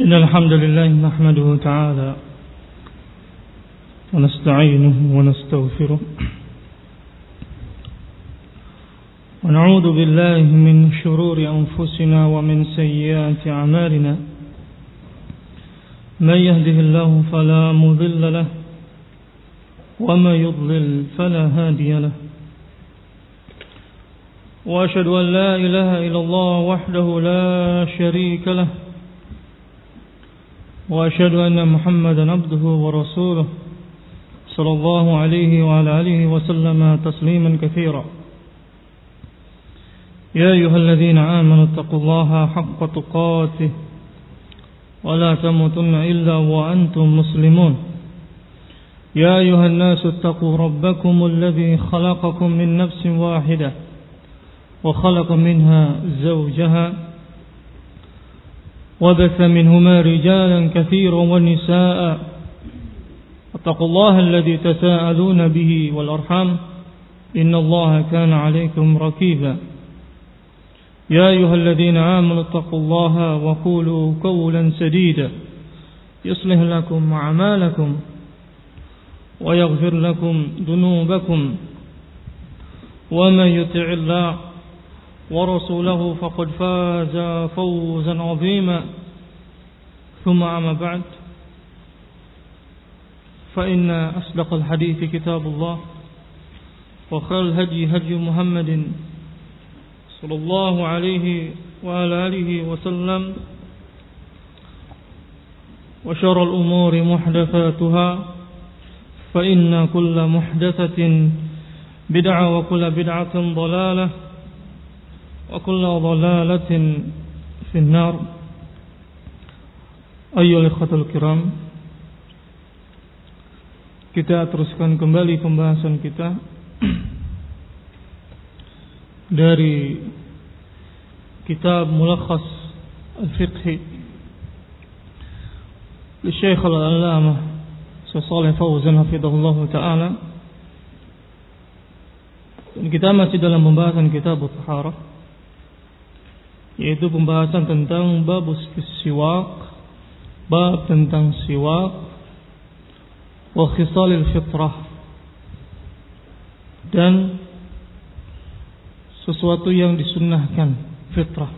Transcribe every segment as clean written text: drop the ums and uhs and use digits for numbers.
إن الحمد لله نحمده تعالى ونستعينه ونستغفره ونعوذ بالله من شرور أنفسنا ومن سيئات أعمالنا من يهده الله فلا مضل له وما يضلل فلا هادي له وأشهد أن لا إله إلا الله وحده لا شريك له وأشهد أن محمدا عبده ورسوله صلى الله عليه وعلى آله وسلم تسليما كثيرا يا أيها الذين آمنوا اتقوا الله حق تقاته ولا تموتن إلا وأنتم مسلمون يا أيها الناس اتقوا ربكم الذي خلقكم من نفس واحدة وخلق منها زوجها وبث منهما رجالا كثيرا ونساء اتقوا الله الذي تساءلون به والأرحام إن الله كان عليكم رقيبا يا أيها الذين آمنوا اتقوا الله وقولوا قولا سديدا يصلح لكم أعمالكم ويغفر لكم ذنوبكم ومن يطع الله ورسوله فقد فاز فوزا عظيما ثم أما بعد فإن أصدق الحديث كتاب الله وخير الهدي هدي محمد صلى الله عليه وعلى آله وسلم وشر الأمور محدثاتها فإن كل محدثة بدعة وكل بدعة ضلالة وكل ضلالة في النار. أيها الإخوة الكرام, kita teruskan kembali pembahasan kita dari kitab Mulakhas Al-Fiqhi li Syekh Al-Allamah Shalih Fauzan hafizahullah taala. Dan kita masih dalam pembahasan kitab At-Taharah, yaitu pembahasan tentang bab siwak, bab tentang siwak wa khisalil fitrah, dan sesuatu yang disunnahkan fitrah.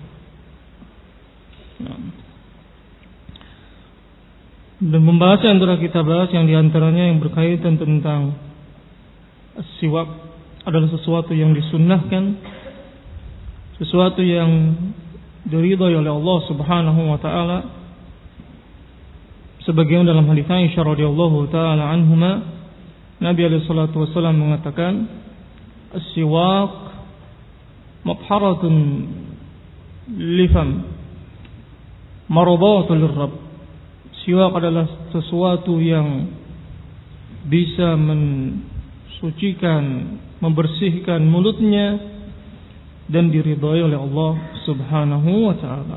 Dan pembahasan antara kita bahas yang diantaranya yang berkaitan tentang siwak adalah sesuatu yang disunnahkan, sesuatu yang diridhai oleh Allah Subhanahu wa taala, sebagaimana dalam hadis Aisyah radhiyallahu taala anhuma, Nabi alaihi salatu wasallam mengatakan, as-siwak mabharatun lifam maradatul lirabb. Siwak adalah sesuatu yang bisa mensucikan, membersihkan mulutnya dan diridhai oleh Allah Subhanahu wa taala.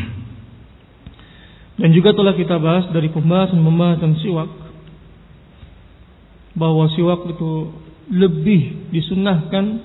Dan juga telah kita bahas dari pembahasan siwak bahwa siwak itu lebih disunnahkan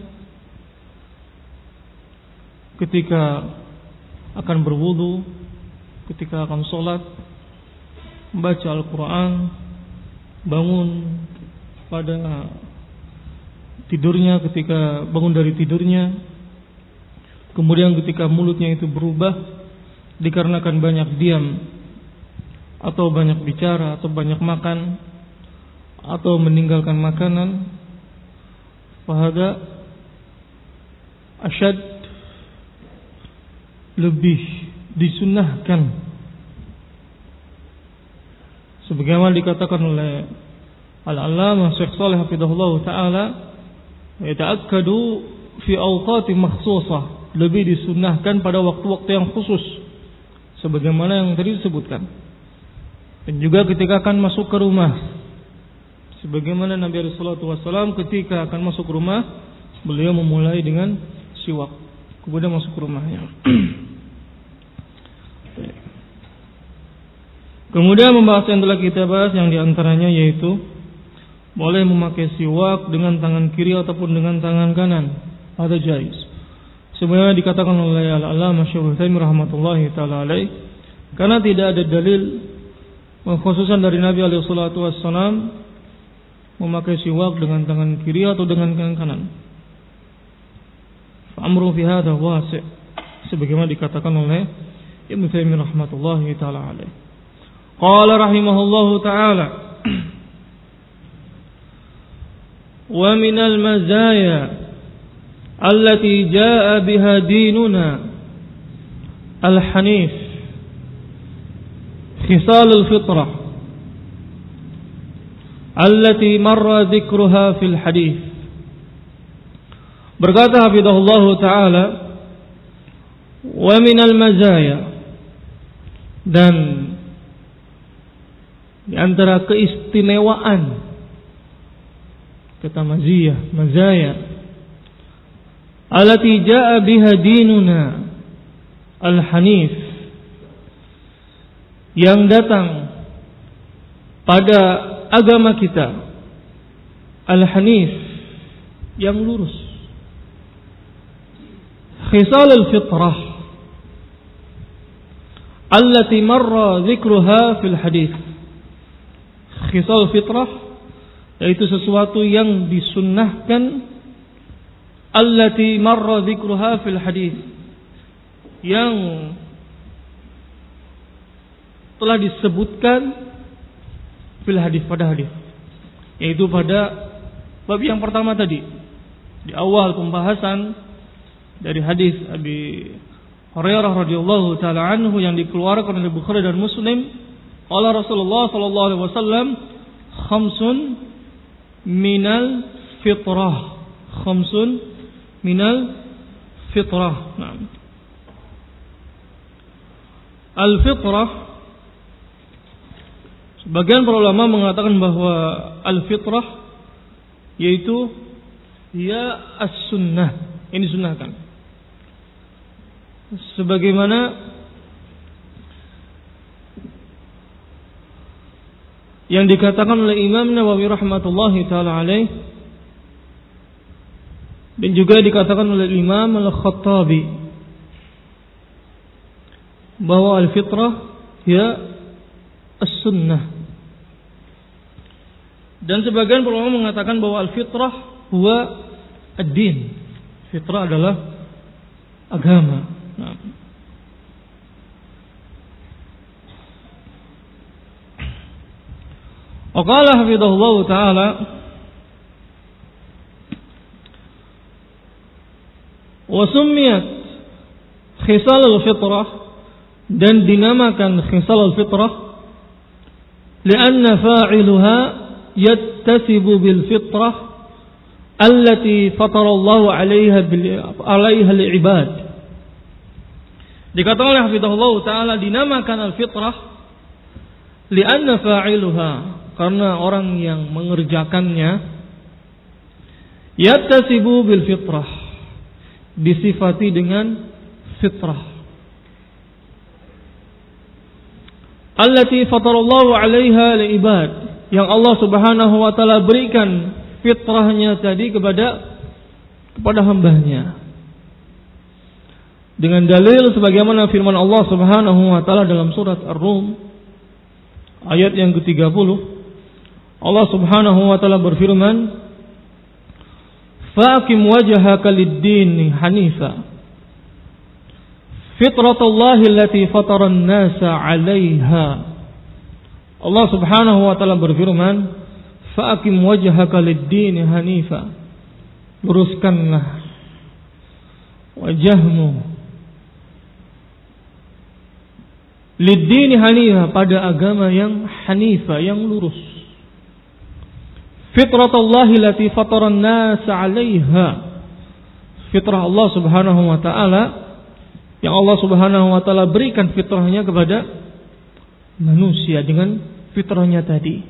ketika akan berwudu, ketika akan sholat, membaca Al-Quran, bangun pada tidurnya, ketika bangun dari tidurnya, kemudian ketika mulutnya itu berubah dikarenakan banyak diam atau banyak bicara atau banyak makan atau meninggalkan makanan, fahada asyad, lebih disunnahkan, sebagaimana dikatakan oleh Al-Allamah Syekh Shalih hafizahullah taala, yata'akkadu fi awqati makhsusah, lebih disunnahkan pada waktu-waktu yang khusus sebagaimana yang tadi disebutkan. Dan juga ketika akan masuk ke rumah, sebagaimana Nabi sallallahu alaihi wasallam ketika akan masuk ke rumah, beliau memulai dengan siwak, kemudian masuk ke rumahnya. Kemudian membahas yang telah kita bahas yang diantaranya yaitu boleh memakai siwak dengan tangan kiri ataupun dengan tangan kanan, ada jaiz. Sebagaimana dikatakan oleh Al-Allamah Syekh Utsaimin rahmatullahi taala alaih, Karena tidak ada dalil khususan dari Nabi alaihi salatu wassalam memakai siwak dengan tangan kiri atau dengan tangan kanan. Amru fi hadha wasi', sebagaimana dikatakan oleh Ibnu Taimiyah rahmatullahi taala alaih. Qala rahimahullahu taala wa minal mazaya allati jaa biha dinuna al-hanif khisal al-fitrah allati marra dzikruha fil hadis. Berkata hafizahullah taala, wa minal mazaya, dan di antara keistimewaan, kata mazaya, allati jaa biha dinuna al-hanif, yang datang pada agama kita al-hanif, yang lurus. Khisal al-fitrah allati marra dzikruha fil hadis. Khisal fitrah yaitu sesuatu yang disunnahkan, allati marra dzikruha fil hadis, yang telah disebutkan fil hadis, pada hadis, yaitu pada bab yang pertama tadi, di awal pembahasan dari hadis Abi Hurairah radhiyallahu taala anhu yang dikeluarkan oleh Bukhari dan Muslim. Qala Rasulullah sallallahu alaihi wasallam, khamsun minal fitrah, khamsun minal fitrah. Nah, al-fitrah, sebagian para ulama mengatakan bahwa al-fitrah yaitu ya as-sunnah, ini sunnahkan. Sebagaimana yang dikatakan oleh Imam Nawawi rahmatullahi taala alaih, dan juga dikatakan oleh Imam Al-Khattabi, bahwa al-fitrah ya as-sunnah. Dan sebagian ulama mengatakan bahwa al-fitrah huwa ad-din. Fitrah adalah agama. Nah, waqala hafidhahullah ta'ala, wa summiyat khisal al-fitrah, dan dinamakan khisal al-fitrah lianna fa'iluha yattasibu bil fitrah allati fatarallahu 'alaiha al-ibad. Dikatakan oleh hafizahullah taala dinamakan al-fitrah lianna fa'iluha, karena orang yang mengerjakannya yattasibu bil fitrah, disifati dengan fitrah, allati fatarallahu 'alaiha al-ibad, yang Allah Subhanahu wa taala berikan fitrahnya tadi kepada hambanya, dengan dalil sebagaimana firman Allah Subhanahu wa taala dalam surat Ar-Rum ayat yang ke-30. Allah Subhanahu wa taala berfirman, faqim wajhaka lid-din hanifa fitratallahi allati fatara an-nasa 'alaiha. Allah Subhanahu wa taala berfirman, faqim wajhaka lid-din hanifa, luruskanlah wajahmu lid-din hanifa, pada agama yang hanifa, yang lurus. Fitratallahi allati fatara an-nasa 'alaiha, fitrah Allah Subhanahu wa taala yang Allah Subhanahu wa taala berikan fitrahnya kepada manusia dengan fitrahnya tadi.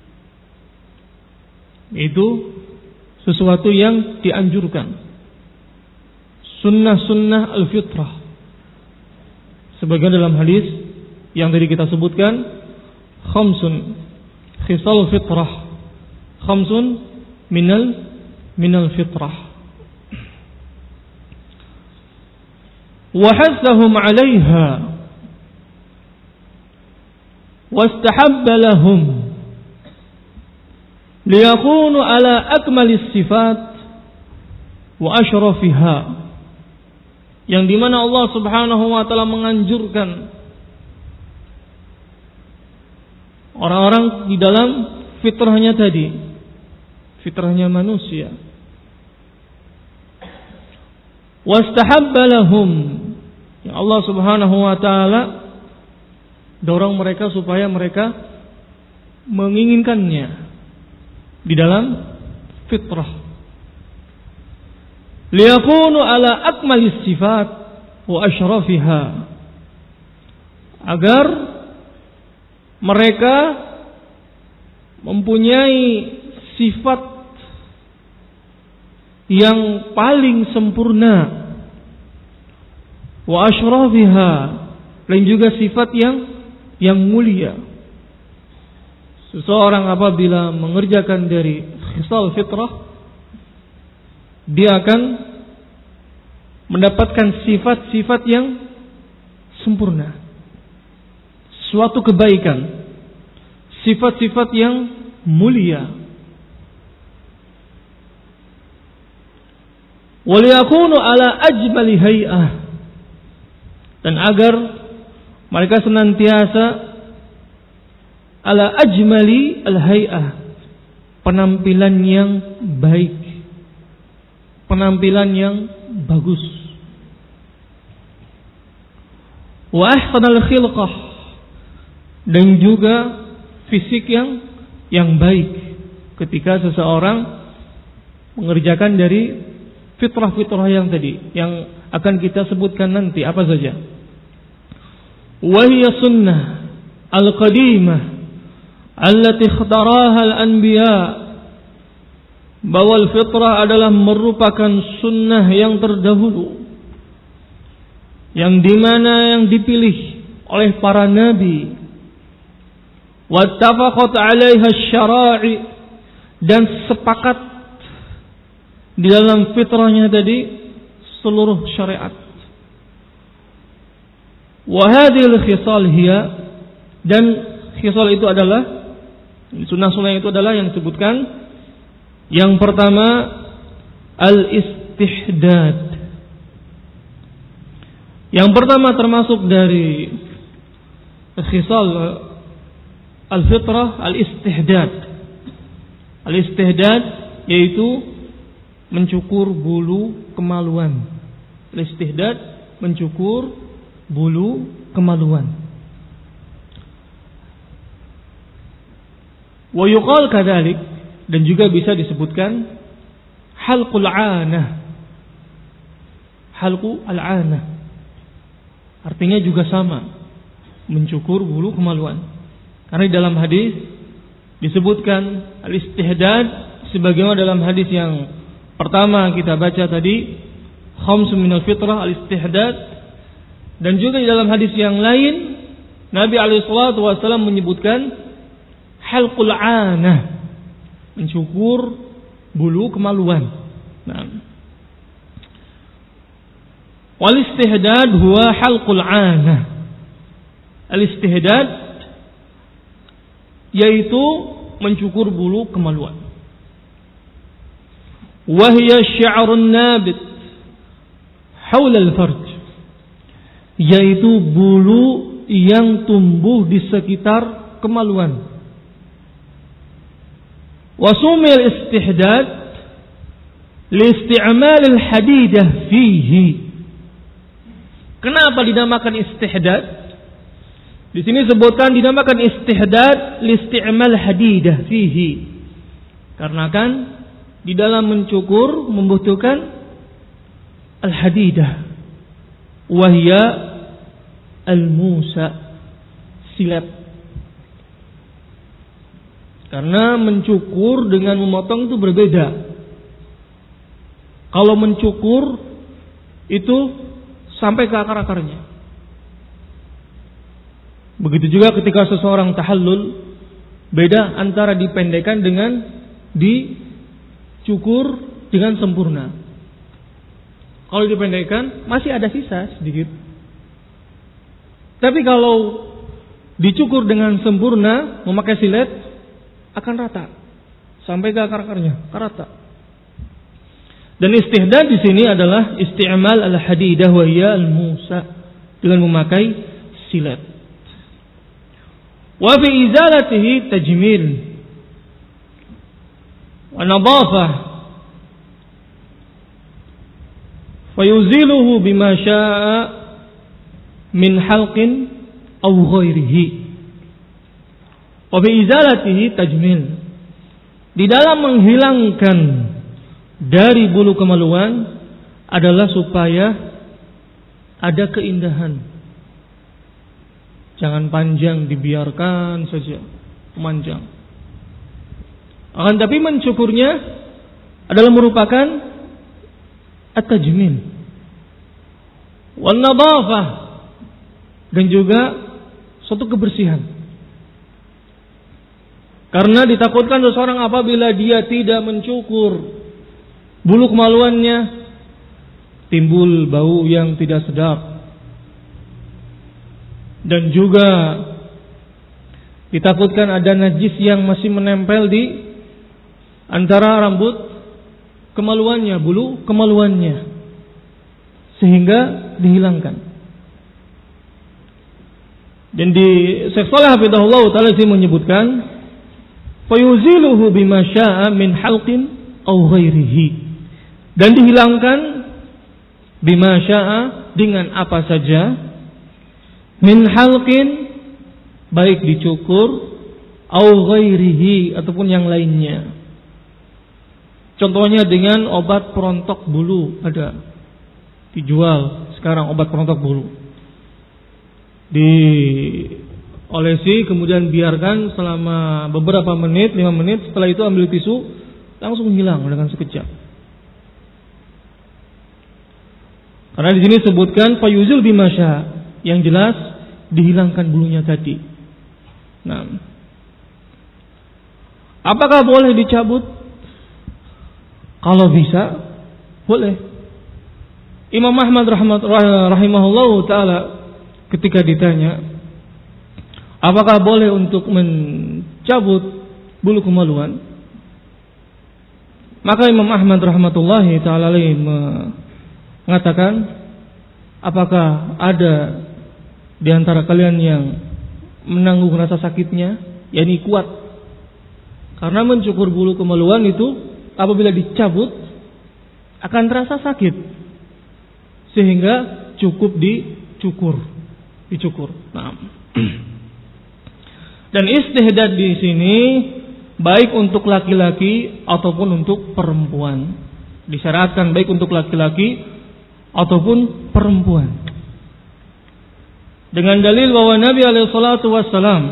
Itu sesuatu yang dianjurkan, sunnah-sunnah al-fitrah. Sebagian dalam hadis yang tadi kita sebutkan, khamsun khisal fitrah, khamsun minal fitrah, wa hasahum 'alaiha, wastahabba lahum liyakunu ala akmalis sifat wa asyrafiha, yang dimana Allah Subhanahu wa ta'ala menganjurkan orang-orang di dalam fitrahnya tadi, fitrahnya manusia. Wastahabba lahum, yang Allah Subhanahu wa ta'ala dorong mereka supaya mereka menginginkannya di dalam fitrah. Liyakunu ala akmalis sifat wa asyrafiha, agar mereka mempunyai sifat yang paling sempurna, wa asyrafiha, dan juga sifat yang mulia. Seseorang apabila mengerjakan dari khisal fitrah, dia akan mendapatkan sifat-sifat yang sempurna, suatu kebaikan, sifat-sifat yang mulia. Waliyakunu ala ajmali hay'ah, dan agar mereka senantiasa ala ajmali al-hay'ah, penampilan yang baik, penampilan yang bagus. Wa ahsanal khilqah, dan juga fisik yang baik ketika seseorang mengerjakan dari fitrah-fitrah yang tadi, yang akan kita sebutkan nanti apa saja. Wa hiya sunnah al-qadimah allati ikhtaraha al-anbiya, bahwa fitrah adalah merupakan sunnah yang terdahulu, yang dimana yang dipilih oleh para nabi. Wattafaqat 'alaiha asy-syara'i, dan sepakat di dalam fitrahnya tadi seluruh syariat. Wa hadhil khisal hiya, dan khisal itu adalah, sunnah-sunnah itu adalah yang disebutkan. Yang pertama, al-istihdad. Yang pertama termasuk dari khisal al-fitrah, al-istihdad. Al-istihdad yaitu mencukur bulu kemaluan. Al-istihdad, mencukur bulu kemaluan. Wa yuqal kadzalik, dan juga bisa disebutkan halqul 'anah. Halqu al-'anah artinya juga sama, mencukur bulu kemaluan. Karena di dalam hadis disebutkan al-istihdad, sebagaimana dalam hadis yang pertama kita baca tadi, khamsun minal fitrah al-istihdad, dan juga di dalam hadis yang lain Nabi alaihi salatu wasallam menyebutkan halqul 'anah, mencukur bulu kemaluan. Nah, wal istihdad huwa halqul 'anah. Al-istihdad yaitu mencukur bulu kemaluan. Wa hiya sya'run nabit haula al-farj, yaitu bulu yang tumbuh di sekitar kemaluan. Wasumil istihdad liisti'mal al-hadidah fihi. Kenapa dinamakan istihdad? Di sini sebutkan dinamakan istihdad liisti'mal hadidah fihi, karena kan di dalam mencukur membutuhkan al-hadidah, wahya al-musa, silet. Karena mencukur dengan memotong itu berbeda. Kalau mencukur itu sampai ke akar-akarnya. Begitu juga ketika seseorang tahallul, beda antara dipendekkan dengan dicukur dengan sempurna. Kalau dipendekkan masih ada sisa sedikit. Tapi kalau dicukur dengan sempurna memakai silet, akan rata sampai ke akar-akarnya, rata. Dan istihdad di sini adalah isti'mal al-hadidah wa hiya al-musa, dengan memakai silet. Wa fi izalatihi tajmil wa nadafah fayuziluhu bima syaa min halqin aw ghairihi. Wa bi izalatihi tajmil, di dalam menghilangkan dari bulu kemaluan adalah supaya ada keindahan. Jangan panjang, dibiarkan saja memanjang. Akan tapi mencukurnya adalah merupakan at-tajmil wal nadafah, dan juga suatu kebersihan. Karena ditakutkan seseorang apabila dia tidak mencukur bulu kemaluannya, timbul bau yang tidak sedap. Dan juga ditakutkan ada najis yang masih menempel di antara rambut kemaluannya, bulu kemaluannya, sehingga dihilangkan. Dan di Syekh Shalih hafizahullah taala ini menyebutkan fayuziluhu bima syaa min halqin aw ghairihi, dan dihilangkan bima syaa, dengan apa saja, min halqin, baik dicukur, aw ghairihi, ataupun yang lainnya. Contohnya dengan obat perontok bulu, ada dijual sekarang obat perontok bulu, diolesi kemudian biarkan selama beberapa menit, 5 menit, setelah itu ambil tisu, langsung hilang dengan sekejap. Karena di sini sebutkan fayuzul bimasya, yang jelas dihilangkan bulunya tadi. Nah, apakah boleh dicabut? Kalau bisa, boleh. Imam Ahmad rahimahullahu taala ketika ditanya apakah boleh untuk mencabut bulu kemaluan, maka Imam Ahmad rahmatullahi taala alaihi mengatakan, apakah ada di antara kalian yang menanggung rasa sakitnya, yakni kuat? Karena mencukur bulu kemaluan itu apabila dicabut akan terasa sakit, sehingga cukup dicukur. Nah, dan istihdad di sini baik untuk laki-laki ataupun untuk perempuan. Disyaratkan baik untuk laki-laki ataupun perempuan. Dengan dalil bahwa Nabi alaihi salatu wassalam,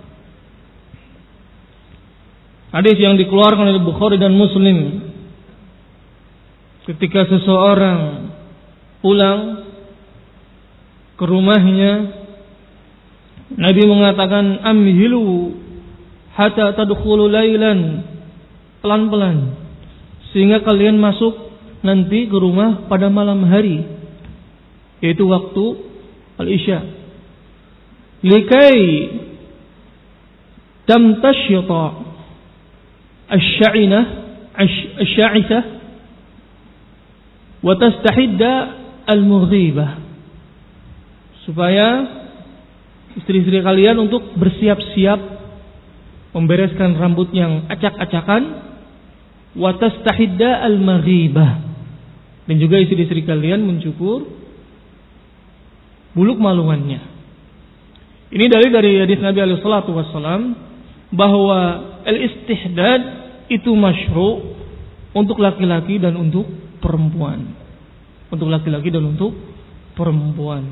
hadis yang dikeluarkan oleh Bukhari dan Muslim, ketika seseorang pulang ke rumahnya, Nabi mengatakan amhilu hatta tadkhulu lailan, pelan-pelan sehingga kalian masuk nanti ke rumah pada malam hari, yaitu waktu al-isya, likai tamtashyita asy-sya'inah asy-sya'ithah wa tastahidda al-mughibah, supaya istri-istri kalian untuk bersiap-siap membereskan rambut yang acak-acakan, wa tastahidda al-mughibah, dan juga istri-istri kalian mencukur bulu kemaluannya. Ini dari hadis Nabi alaihi salatu wassalam bahwa al-istihdad itu masyru' untuk laki-laki dan untuk perempuan. Untuk laki-laki dan untuk perempuan.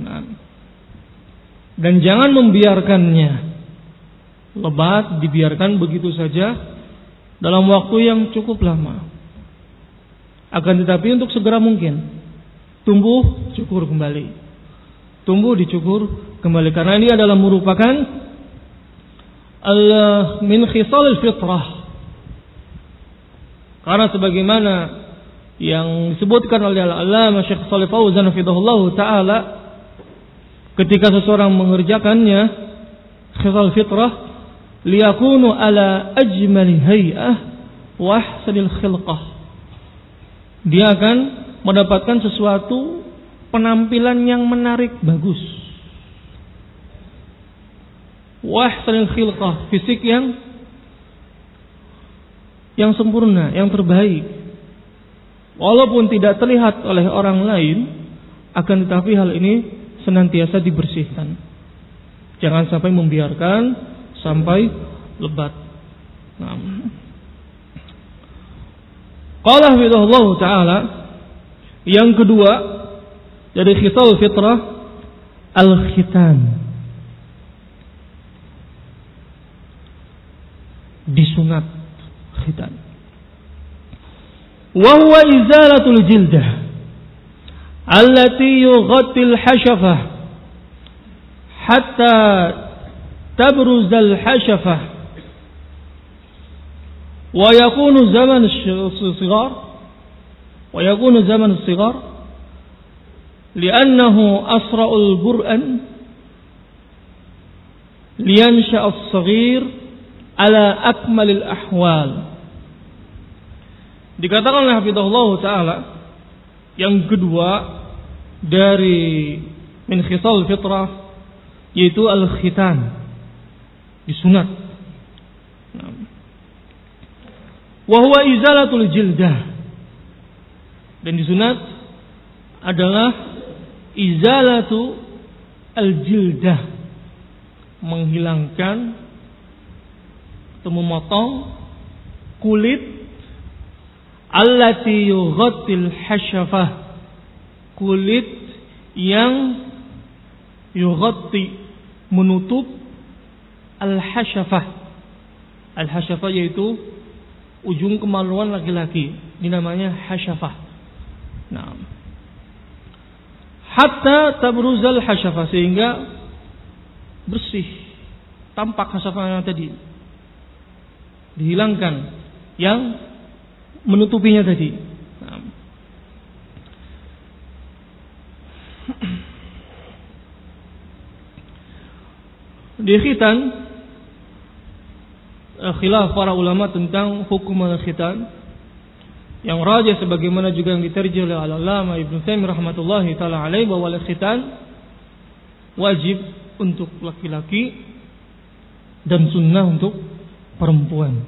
Dan jangan membiarkannya lebat, dibiarkan begitu saja dalam waktu yang cukup lama. Akan tetapi untuk segera mungkin tumbuh, cukur kembali. Tumbuh, dicukur kembali. Karena ini adalah merupakan min khisalil fitrah. Karena sebagaimana yang disebutkan oleh Al-Allamah Syekh Shalih Fauzan hafizahullah taala, ketika seseorang mengerjakannya khisal fitrah liyakunu ala ajmali hay'ah wa ahsanil khilqah. Dia akan mendapatkan sesuatu penampilan yang menarik, bagus. Wa ahsanil khilqah, fisik yang sempurna, yang terbaik. Walaupun tidak terlihat oleh orang lain, akan tetapi hal ini senantiasa dibersihkan. Jangan sampai membiarkan sampai lebat. Qala hafizahullah ta'ala, yang kedua dari khisal fitrah al-khitan, disunat khitan. Wa huwa izalatul jildah allati yughatti al-hashafah hatta tabruz al-hashafah wa yakunu zaman as-sighar li'annahu asra'ul bur'an liyansha as-saghir ala akmalil ahwal. Dikatakan oleh hafizahullah ta'ala, yang kedua dari min khisal fitrah yaitu al-khitan, disunat. Wa huwa izalatul jildah, dan disunat adalah izalatu al-jildah, menghilangkan atau memotong kulit allati yughattil hashafah, kulit yang yughatti, menutup al-hashafah. Al-hashafah yaitu ujung kemaluan laki-laki, ini namanya hashafah. Nah, hatta tabruzal hashafah, sehingga bersih, tampak hashafahnya tadi, dihilangkan yang menutupinya tadi. Nah. Di khitan, khilaf para ulama tentang hukum al-khitan. Yang rajih sebagaimana juga yang diterjemah oleh Al-Allamah Ibnu Taimiyah rahmatullahi taala alaihi, bahwa al-khitan wajib untuk laki-laki dan sunnah untuk perempuan.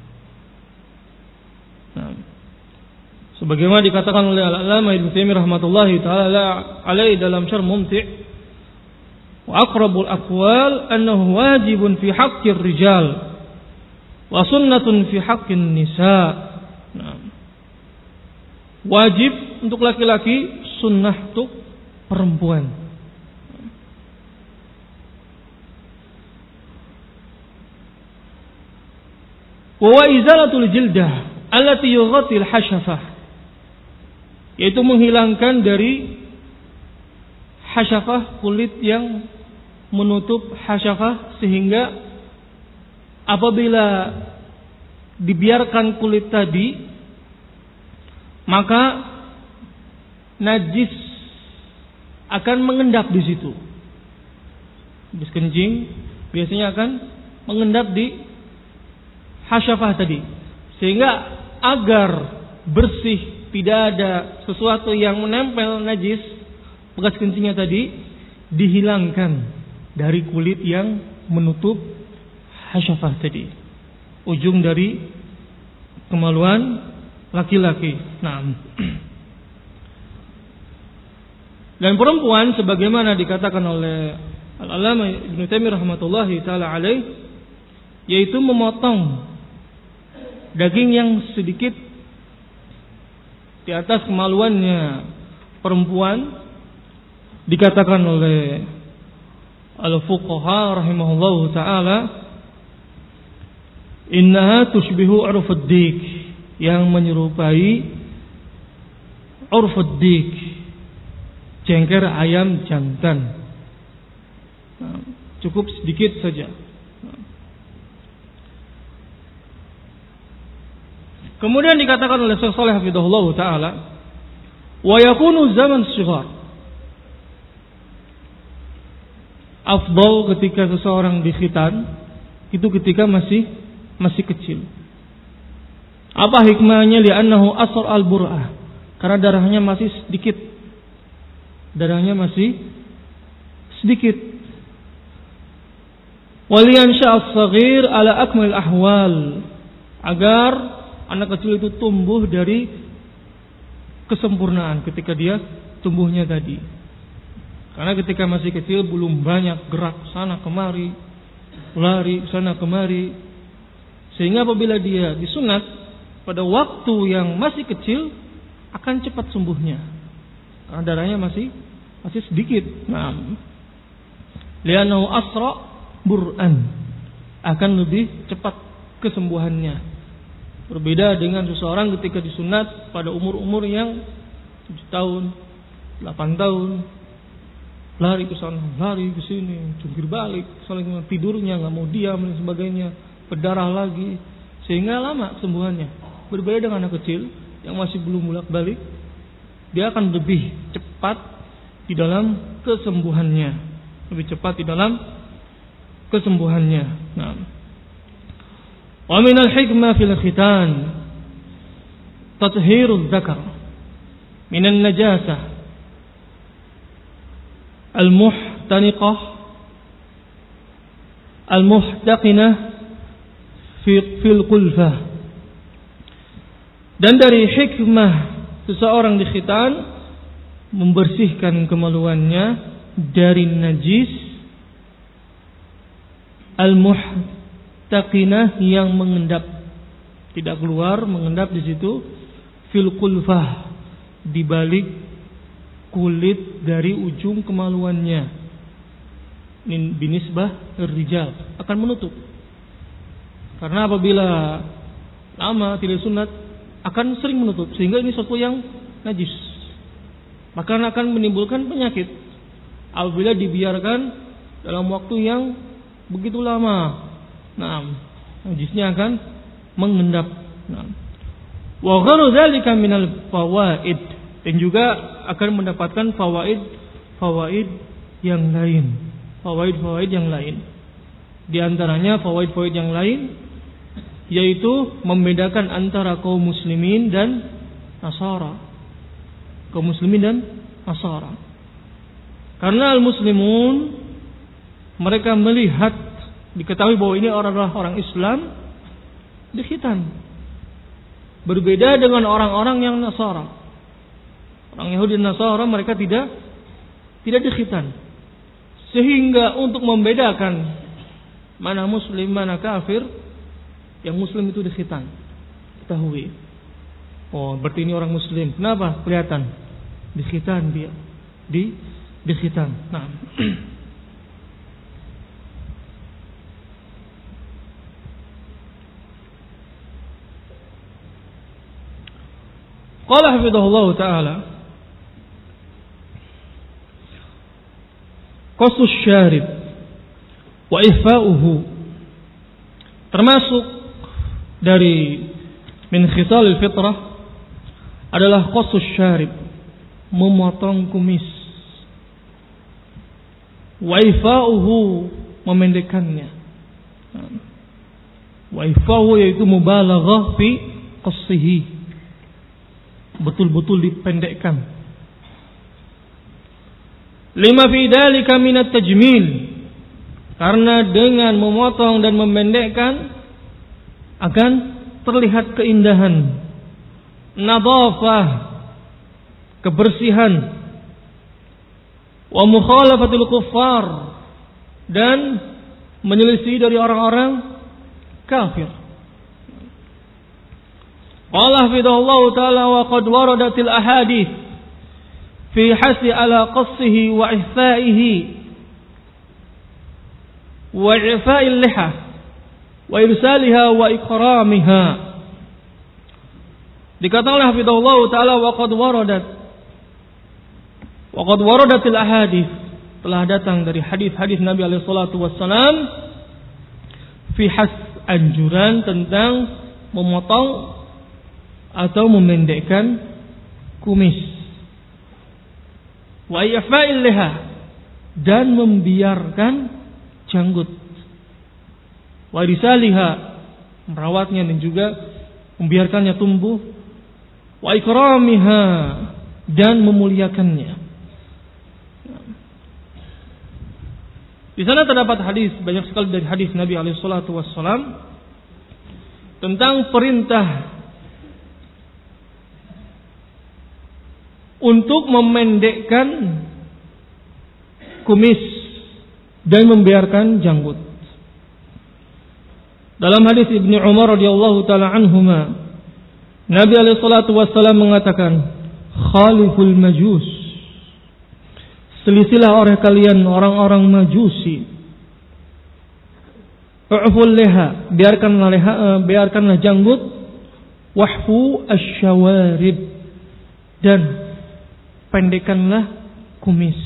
Nah, sebagaimana dikatakan oleh Al-Allamah Ibnu Taimiyah rahmatullahi taala alaihi dalam Syarh Mumti', wa aqrabul aqwal annahu wajibun fi haqqir rijal wa sunnatun fi haqqin nisa. Nah, wajib untuk laki-laki, sunnah untuk perempuan. Wa izalatul jildah allati yughatti al-hashafah, yaitu menghilangkan dari hashafah, kulit yang menutup hashafah, sehingga apabila dibiarkan kulit tadi, maka najis akan mengendap di situ. Habis kencing biasanya akan mengendap di hashafah tadi, sehingga agar bersih, tidak ada sesuatu yang menempel najis bekas kencingnya tadi, dihilangkan dari kulit yang menutup hashafah tadi, ujung dari kemaluan laki-laki. Nah, dan perempuan sebagaimana dikatakan oleh Al-Allamah Ibnu Taimiyah rahmatullahi taala alaih, yaitu memotong daging yang sedikit di atas kemaluannya perempuan. Dikatakan oleh al-fuqaha rahimahullahu taala, innaha tushbihu urfud dik, yang menyerupai urfud dik, jengker ayam jantan. Nah, cukup sedikit saja. Kemudian dikatakan oleh Syekh Shalih hafizahullah taala, wa yakunu zaman shighar, afdal ketika seseorang dikhitan itu ketika masih kecil. Apa hikmahnya? Li'annahu asar al-bur'ah, karena darahnya masih sedikit. Darahnya masih sedikit. Waliyansha as-saghir ala akmal ahwal, agar anak kecil itu tumbuh dari kesempurnaan ketika dia tumbuhnya tadi. Karena ketika masih kecil belum banyak gerak sana kemari, lari sana kemari, sehingga apabila dia disunat pada waktu yang masih kecil akan cepat sembuhnya, karena darahnya masih sedikit. Li'annahu asra bur'an, akan lebih cepat kesembuhannya. Berbeda dengan seseorang ketika disunat pada umur-umur yang 7 tahun, 8 tahun, lari ke sana, lari ke sini, jungkir balik, saling tidurnya nggak mau diam dan sebagainya, berdarah lagi, sehingga lama kesembuhannya. Berbeda dengan anak kecil yang masih belum bolak-balik, dia akan lebih cepat di dalam kesembuhannya, lebih cepat di dalam kesembuhannya. Wa min al-hikmah fil khitan tathhiruz zakar min an-najasah al-muhtaniqah al-muhtaqinah fil qulfah. Dan dari hikmah seseorang dikhitan, membersihkan kemaluannya dari najis al-muhtaqinah, yang mengendap, tidak keluar, mengendap di situ, fil qulfah, di balik kulit dari ujung kemaluannya, binisbah rijal, akan menutup. Karena apabila lama tidak sunat akan sering menutup, sehingga ini sesuatu yang najis, maka akan menimbulkan penyakit apabila dibiarkan dalam waktu yang begitu lama. Najisnya akan mengendap. Wa ghairu dzalika minal fawaid, dan juga akan mendapatkan fawaid yang lain. Fawaid yang lain. Di antaranya fawaid yang lain yaitu membedakan antara kaum muslimin dan Nasara. Kaum muslimin dan Nasara. Karena al-muslimun, mereka melihat, diketahui bahwa ini adalah orang Islam, dikhitan. Berbeda dengan orang-orang yang Nasara. Orang Yahudi dan Nasara, mereka tidak dikhitan. Sehingga untuk membedakan mana muslim, mana kafir, yang muslim itu dikhitan. Ketahui, oh berarti ini orang muslim. Kenapa? Kelihatan dikhitan dia. Dikhitan. Qala hafidhahullah ta'ala, qasus syarib wa ihfa'uhu, termasuk dari min khisalil fitrah adalah qasus syarib, memotong kumis, wa ifa'uhu, memendekkannya. Wa ifa'uhu yaitu mubalaghah fi qassihi, betul-betul dipendekkan. Lima fi dzalika minat tajmil, karena dengan memotong dan memendekkan akan terlihat keindahan, nadhafah, kebersihan, wa mukhalafatul kuffar, dan menyelisih dari orang-orang kafir. Qala hafidhahullahu ta'ala, wa qad waradatil ahadits fi hasi ala qassihi wa ihfa'ihi wa i'fa'il liha wa irsaliha wa ikramiha. Dikatakan oleh hafidhahullahu ta'ala, wa qad waradatil ahadits, telah datang dari hadis-hadis Nabi alaihi salatu wassalam, fi has, anjuran tentang memotong atau memendekkan kumis, wa ifa'il liha, dan membiarkan janggut. Wa irsaliha, merawatnya dan juga membiarkannya tumbuh. Wa ikramiha, dan memuliakannya. Di sana terdapat hadis, banyak sekali dari hadis Nabi alaihi salatu wassalam tentang perintah untuk memendekkan kumis dan membiarkan janggut. Dalam hadis Ibnu Umar radhiyallahu taala anhuma, Nabi alaihi salatu wassalam mengatakan, "Khaliful majus." Selisilah oleh kalian orang-orang Majusi. U'ful liha, biarkanlah janggut. Wahfu asyawarib, dan pendekkanlah kumis.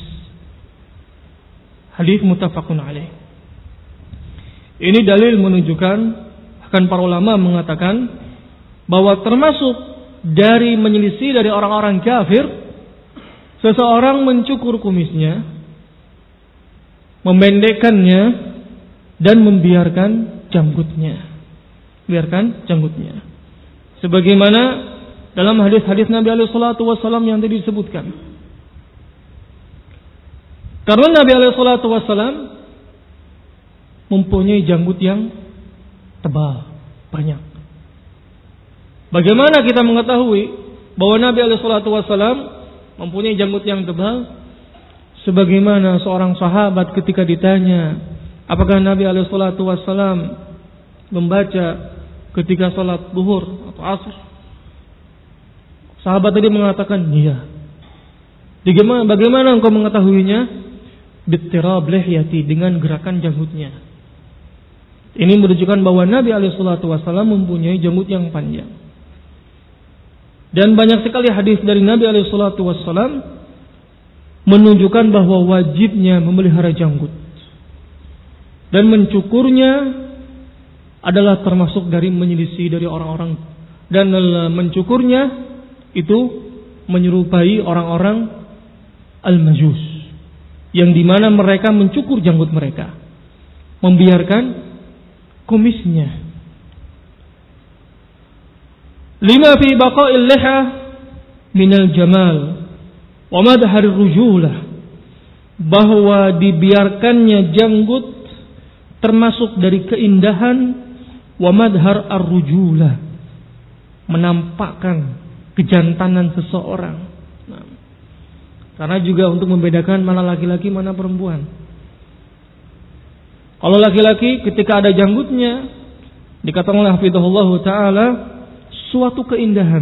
Hadis muttafaqun alaih. Ini dalil menunjukkan, akan para ulama mengatakan bahwa termasuk dari menyelisih dari orang-orang kafir, seseorang mencukur kumisnya, memendekkannya, dan membiarkan janggutnya. Biarkan janggutnya. Sebagaimana dalam hadis-hadis Nabi alaihi salatu wassalam yang tadi disebutkan. Karena Nabi alaihi salatu wassalam mempunyai janggut yang tebal, banyak. Bagaimana kita mengetahui bahwa Nabi alaihi salatu wassalam mempunyai janggut yang tebal? Sebagaimana seorang sahabat ketika ditanya, apakah Nabi alaihi salatu wassalam membaca ketika salat zuhur atau asar? Sahabat tadi mengatakan, iya. Bagaimana engkau mengetahuinya? Bittirab lihyati, dengan gerakan janggutnya. Ini menunjukkan bahwa Nabi alaihi salatu wassalam mempunyai janggut yang panjang. Dan banyak sekali hadis dari Nabi alaihi salatu wassalam menunjukkan bahwa wajibnya memelihara janggut. Dan mencukurnya adalah termasuk dari menyelisih dari orang-orang. Dan mencukurnya itu menyerupai orang-orang al-majus, yang dimana mereka mencukur janggut mereka, membiarkan kumisnya. Lima fi baqa'il liha minal jamal wa madhar rujulah, bahwa dibiarkannya janggut termasuk dari keindahan, wa madhar ar-rujulah, menampakkan kejantanan seseorang. Nah, karena juga untuk membedakan mana laki-laki mana perempuan. Kalau laki-laki ketika ada janggutnya, dikatakan oleh hafizahullah taala, suatu keindahan.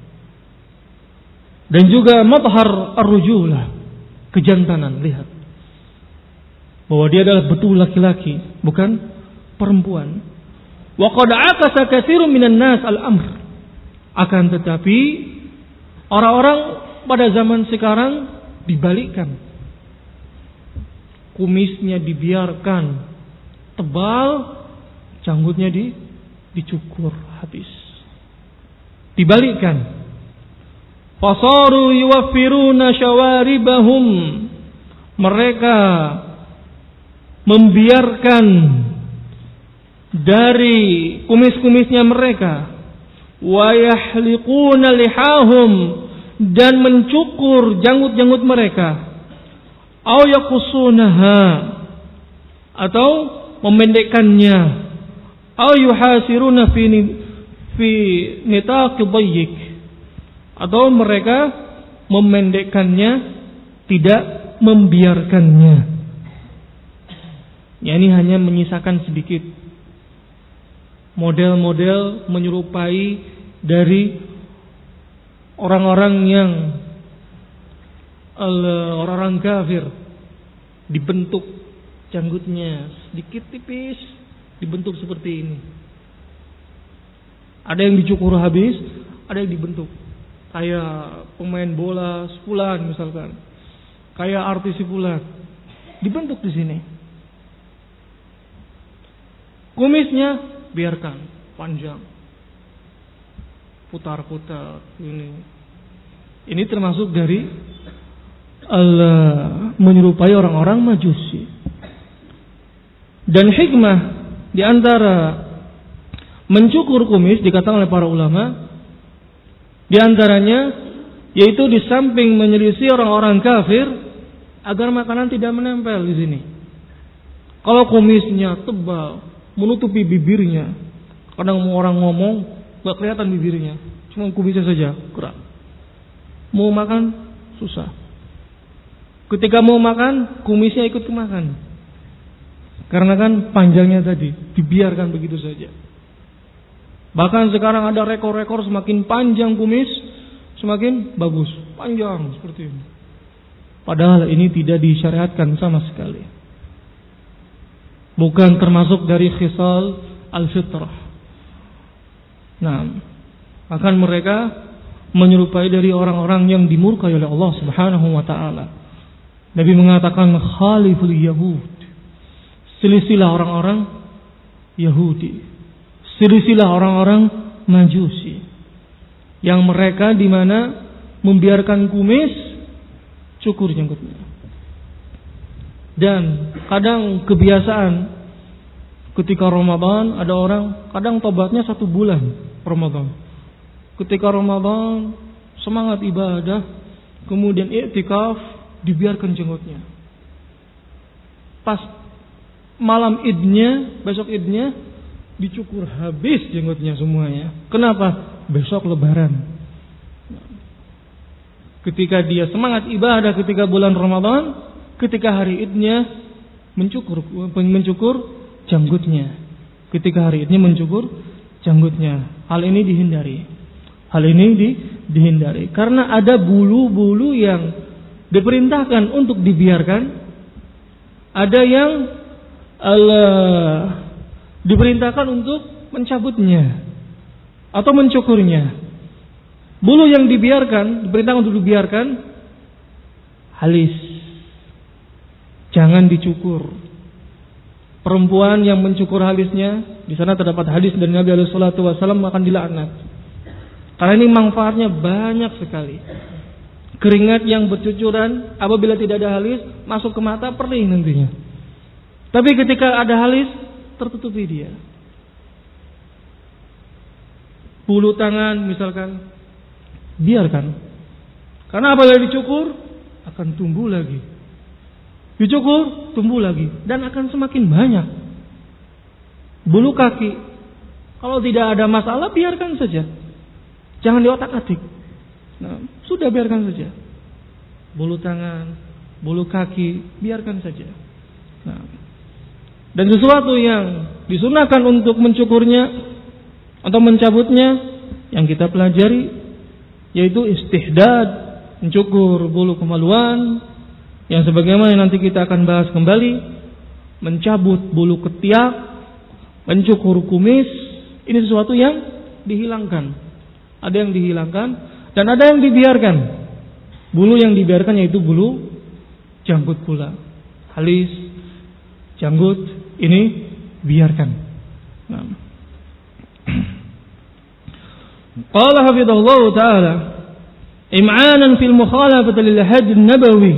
Dan juga madhar ar-rujulah, kejantanan, lihat bahwa dia adalah betul laki-laki, bukan perempuan. Wa qad akasa katsirun minan nas al-amr. Akan tetapi orang-orang pada zaman sekarang dibalikkan. Kumisnya dibiarkan tebal, janggutnya dicukur habis. Dibalikkan. Fasaru yuwaffiruna syawaribahum. Mereka membiarkan dari kumis-kumisnya mereka. Wa yahliquna lihahum, dan mencukur janggut-janggut mereka. Au yaqusunaha, atau memendekkannya. Au yuhasiruna fi nitaq dayyiq, atau mereka memendekkannya, tidak membiarkannya. Ya, ini hanya menyisakan sedikit model-model menyerupai dari orang-orang yang orang-orang kafir, dibentuk janggutnya sedikit tipis, dibentuk seperti ini. Ada yang dicukur habis, ada yang dibentuk kayak pemain bola sepulan misalkan, kayak artis sepulan, dibentuk di sini. Kumisnya biarkan panjang, putar-putar ini. Ini termasuk dari menyerupai orang-orang Majusi. Dan hikmah di antara mencukur kumis dikatakan oleh para ulama, di antaranya yaitu di samping menyelisih orang-orang kafir agar makanan tidak menempel di sini. Kalau kumisnya tebal menutupi bibirnya, kadang orang ngomong gak kelihatan bibirnya, cuma kumisnya saja gerak. Mau makan susah. Ketika mau makan, kumisnya ikut kemakan. Karena kan panjangnya tadi dibiarkan begitu saja. Bahkan sekarang ada rekor-rekor, semakin panjang kumis semakin bagus, panjang seperti ini. Padahal ini tidak disyariatkan sama sekali. Bukan termasuk dari khisal al-fitrah. Nah, akan mereka menyerupai dari orang-orang yang dimurkai oleh Allah Subhanahu wa taala. Nabi mengatakan khaliful yahud. Selisilah orang-orang Yahudi. Selisilah orang-orang Majusi. Yang mereka di mana membiarkan kumis, cukur jenggotnya. Dan kadang kebiasaan ketika Ramadan ada orang kadang tobatnya 1 bulan Ramadan. Ketika Ramadan semangat ibadah, kemudian i'tikaf, dibiarkan jenggotnya. Pas malam idnya, besok idnya dicukur habis jenggotnya semuanya. Kenapa? Besok lebaran. Ketika dia semangat ibadah ketika bulan Ramadan, ketika hari idnya mencukur janggutnya. Ketika hari idnya mencukur janggutnya. Hal ini dihindari. Dihindari karena ada bulu-bulu yang diperintahkan untuk dibiarkan, ada yang diperintahkan untuk mencabutnya atau mencukurnya. Bulu yang diperintahkan untuk dibiarkan halis, jangan dicukur. Perempuan yang mencukur halisnya, di sana terdapat hadis dari Nabi SAW akan dilaknat. Karena ini manfaatnya banyak sekali. Keringat yang bercucuran apabila tidak ada halis masuk ke mata perih nantinya. Tapi ketika ada halis tertutupi dia. Bulu tangan misalkan biarkan. Karena apabila dicukur akan tumbuh lagi. Dicukur tumbuh lagi dan akan semakin banyak. Bulu kaki kalau tidak ada masalah biarkan saja. Jangan diotak-atik. Nah, sudah biarkan saja. Bulu tangan, bulu kaki, biarkan saja. Nah, dan sesuatu yang disunahkan untuk mencukurnya atau mencabutnya yang kita pelajari yaitu istihdad, mencukur bulu kemaluan, yang sebagaimana nanti kita akan bahas kembali, mencabut bulu ketiak, mencukur kumis, ini sesuatu yang dihilangkan. Ada yang dihilangkan dan ada yang dibiarkan. Bulu yang dibiarkan yaitu bulu janggut pula. Halis, janggut ini biarkan. Nah. Qala hafidhahullah ta'ala im'anan fil mukhalafati lil hadj an-nabawi.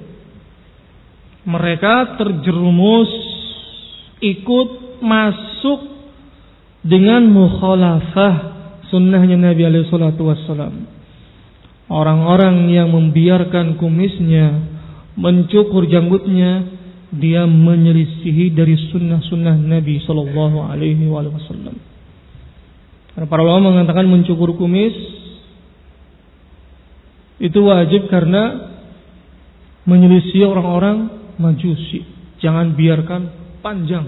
Mereka terjerumus ikut masuk dengan mukhalafah sunnahnya Nabi alaihi salatu wassalam. Orang-orang yang membiarkan kumisnya, mencukur janggutnya, dia menyelisihi dari sunnah-sunnah Nabi sallallahu alaihi wasallam. Para ulama mengatakan mencukur kumis itu wajib karena menyelisihi orang-orang Majusi. Jangan biarkan panjang,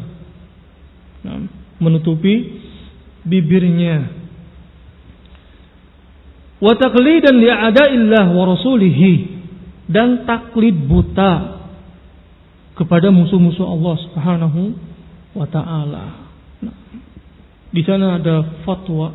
menutupi bibirnya. Wa taqlidan li a'da'illah wa rasulihi, dan taklid buta kepada musuh-musuh Allah Subhanahu wa taala. Nah, di sana ada fatwa.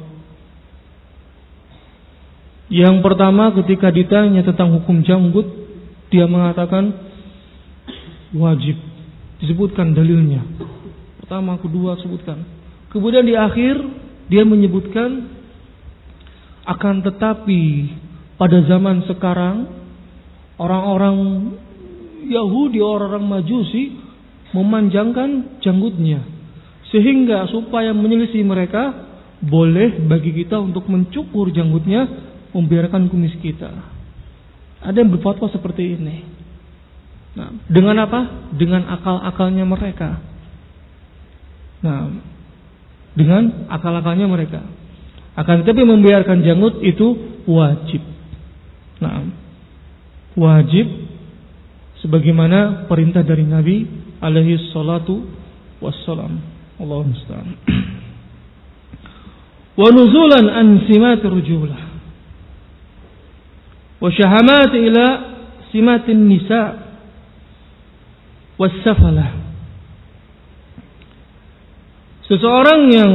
Yang pertama ketika ditanya tentang hukum janggut, dia mengatakan wajib. Disebutkan dalilnya. Pertama, kedua sebutkan. Kemudian di akhir dia menyebutkan akan tetapi pada zaman sekarang orang-orang Yahudi, orang-orang Majusi memanjangkan janggutnya, sehingga supaya menyelisih mereka, boleh bagi kita untuk mencukur janggutnya, membiarkan kumis kita. Ada yang berfatwa seperti ini. Nah, dengan apa? Dengan akal-akalnya mereka. Nah, dengan akal-akalnya mereka. Akan tetapi membiarkan janggut itu wajib. Nah, wajib sebagaimana perintah dari Nabi alaihi salatu wassalam. Allahu musta'an. Wa nuzulan an simat rujulah wa syahamat ila simatin nisa was-safalah. Seseorang yang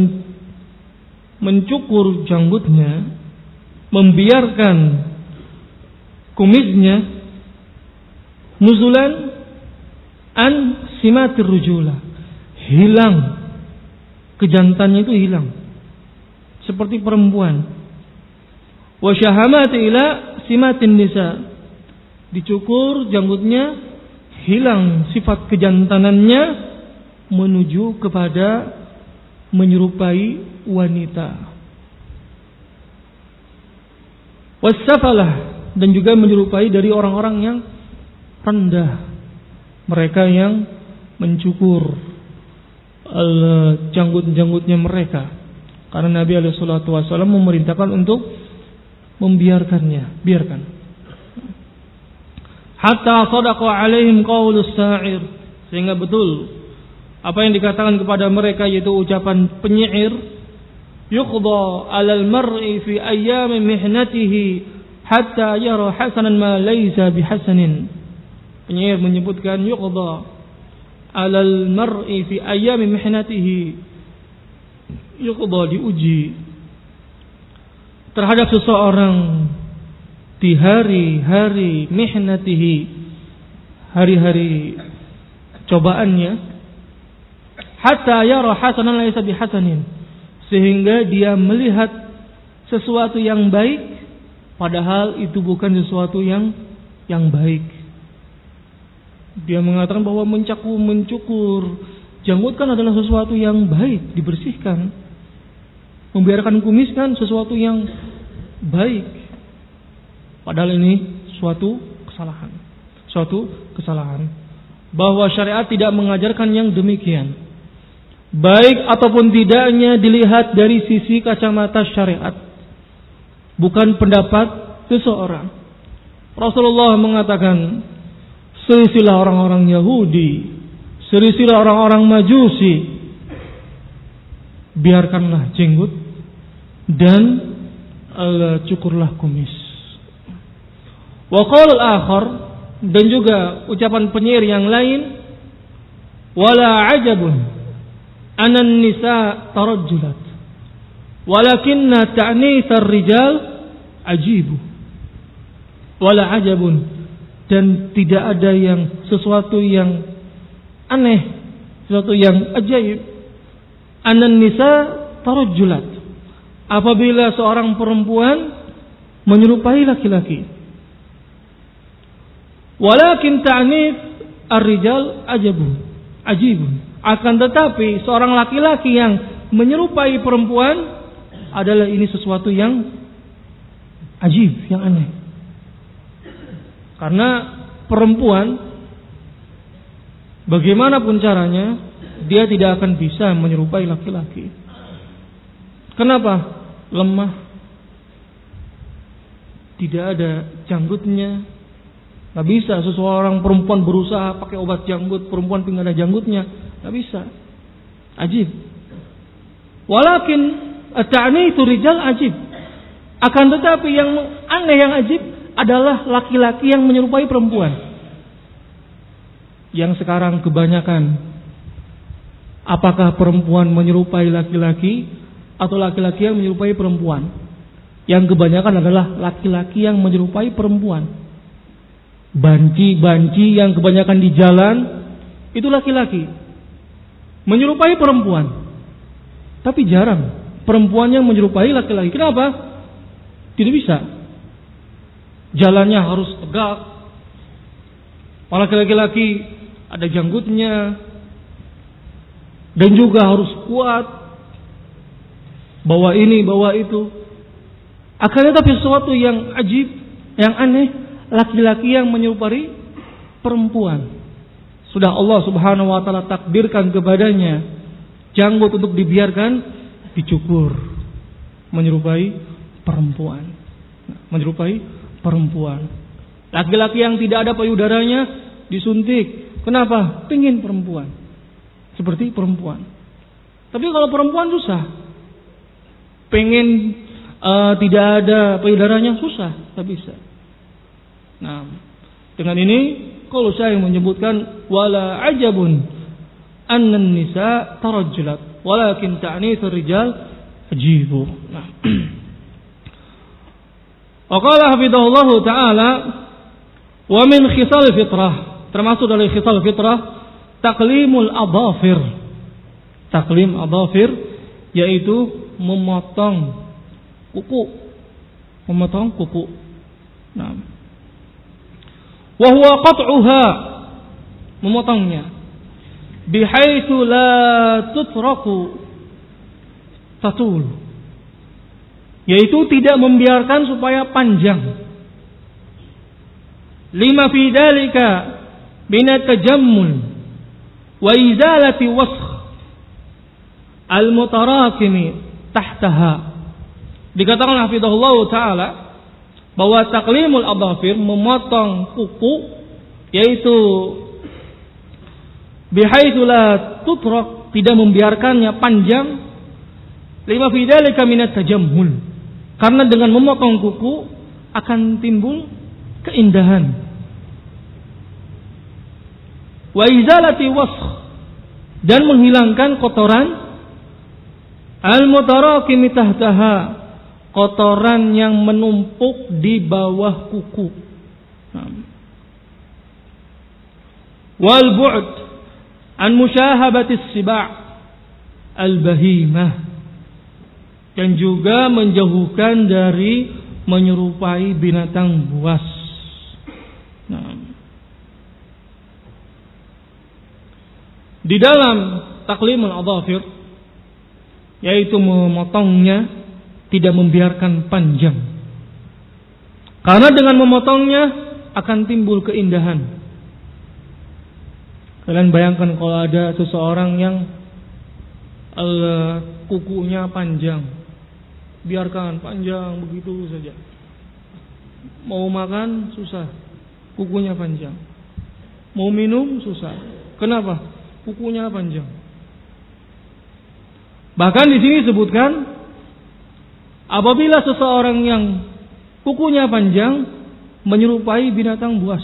mencukur janggutnya, membiarkan kumisnya, nuzulan an simatir rujulah, hilang kejantannya, itu hilang seperti perempuan. Wa syahamat ila simatin nisa, dicukur janggutnya, hilang sifat kejantanannya, menuju kepada menyerupai wanita. Was-safalah, dan juga menyerupai dari orang-orang yang rendah, mereka yang mencukur janggut-janggutnya mereka. Karena Nabi alaihi salatu wasallam memerintahkan untuk membiarkannya, biarkan. Hatta sadaqa alaihim qaulus sa'ir, sehingga betul apa yang dikatakan kepada mereka, yaitu ucapan penyair, yuqda 'alal mar'i fi ayyami mihnatihi hatta yara hasanan ma laysa bihasanin. Penyair menyebutkan yuqda 'alal mar'i fi ayyami mihnatihi, yuqda, diuji terhadap seseorang di hari-hari mihnatihi, hari-hari cobaannya, hatta yara hasanan laysa bihasanin, sehingga dia melihat sesuatu yang baik padahal itu bukan sesuatu yang baik. Dia mengatakan bahwa mencukur janggut kan adalah sesuatu yang baik, dibersihkan. Membiarkan kumis kan sesuatu yang baik, padahal ini suatu kesalahan. Bahwa syariat tidak mengajarkan yang demikian. Baik ataupun tidaknya dilihat dari sisi kacamata syariat, bukan pendapat seseorang. Rasulullah mengatakan, selisilah orang-orang Yahudi, selisilah orang-orang Majusi, biarkanlah jenggut dan cukurlah kumis. Wa qaul akhar, dan juga ucapan penyair yang lain, wala ajabun anan nisa tarajjulat walakinna ta'nitsar rijal ajibu. Wala ajabun, dan tidak ada yang sesuatu yang aneh, sesuatu yang ajaib, anan nisa tarajjulat, apabila seorang perempuan menyerupai laki-laki. Walakin ta'nits ar-rijal ajibun. Akan tetapi seorang laki-laki yang menyerupai perempuan adalah ini sesuatu yang ajib, yang aneh. Karena perempuan bagaimanapun caranya dia tidak akan bisa menyerupai laki-laki. Kenapa? Lemah, tidak ada janggutnya. Gak bisa seseorang perempuan berusaha pakai obat janggut, perempuan tinggal ada janggutnya, gak bisa. Ajib. Walakin at-ta'nitu rijal ajib. Akan tetapi yang aneh, yang ajib adalah laki-laki yang menyerupai perempuan. Yang sekarang kebanyakan, apakah perempuan menyerupai laki-laki atau laki-laki yang menyerupai perempuan? Yang kebanyakan adalah laki-laki yang menyerupai perempuan. Banci-banci yang kebanyakan di jalan itu laki-laki menyerupai perempuan, tapi jarang perempuan yang menyerupai laki-laki. Kenapa? Tidak bisa. Jalannya harus tegak, Orang laki-laki ada janggutnya dan juga harus kuat, bawa ini, bawa itu. Akan tetapi sesuatu yang ajib, yang aneh, laki-laki yang menyerupai perempuan. Sudah Allah Subhanahu wa taala takdirkan kepadanya janggut untuk dibiarkan dicukur, menyerupai perempuan. Menyerupai perempuan. Laki-laki yang tidak ada payudaranya disuntik. Kenapa? Pengen perempuan. Seperti perempuan. Tapi kalau perempuan susah. Pengen tidak ada payudaranya susah, tak bisa. Nah, dengan ini kalau saya menyebutkan wala ajabun annan nisa tarajjalat walakin ta'nitsur rijal ajibu. Nah. Wa qala hafidhahullahu ta'ala wa min khisal fitrah, termasuk dari khisal fitrah taqlimul adhafir. Taqlim adhafir yaitu memotong kuku. Memotong kuku. Nah. Wa huwa qat'uha, memotongnya. Bihaitsu la tutraku tatul. Yaitu tidak membiarkan supaya panjang. Lima fi dzalika min at-tajammul wa izalati wasakh al-mutarakimi tahtaha. Dikatakan hafizahullah taala bahwa taqlimul adhafir, memotong kuku, yaitu bihaitsu la tutrak, tidak membiarkannya panjang, lima fi dzalika min at-tajammul, karena dengan memotong kuku akan timbul keindahan. Wa izalati wasakh, dan menghilangkan kotoran, al-mutarakimi tahtaha, kotoran yang menumpuk di bawah kuku. Wal bu'd an musyahabatis siba' al-bahimah, dan juga menjauhkan dari menyerupai binatang buas. Di dalam taqlimul adhafir, yaitu memotongnya, tidak membiarkan panjang. Karena dengan memotongnya akan timbul keindahan. Kalian bayangkan kalau ada seseorang yang kukunya panjang, biarkan panjang begitu saja. Mau makan susah, kukunya panjang. Mau minum susah. Kenapa? Kukunya panjang. Bahkan di sini disebutkan apabila seseorang yang kukunya panjang menyerupai binatang buas.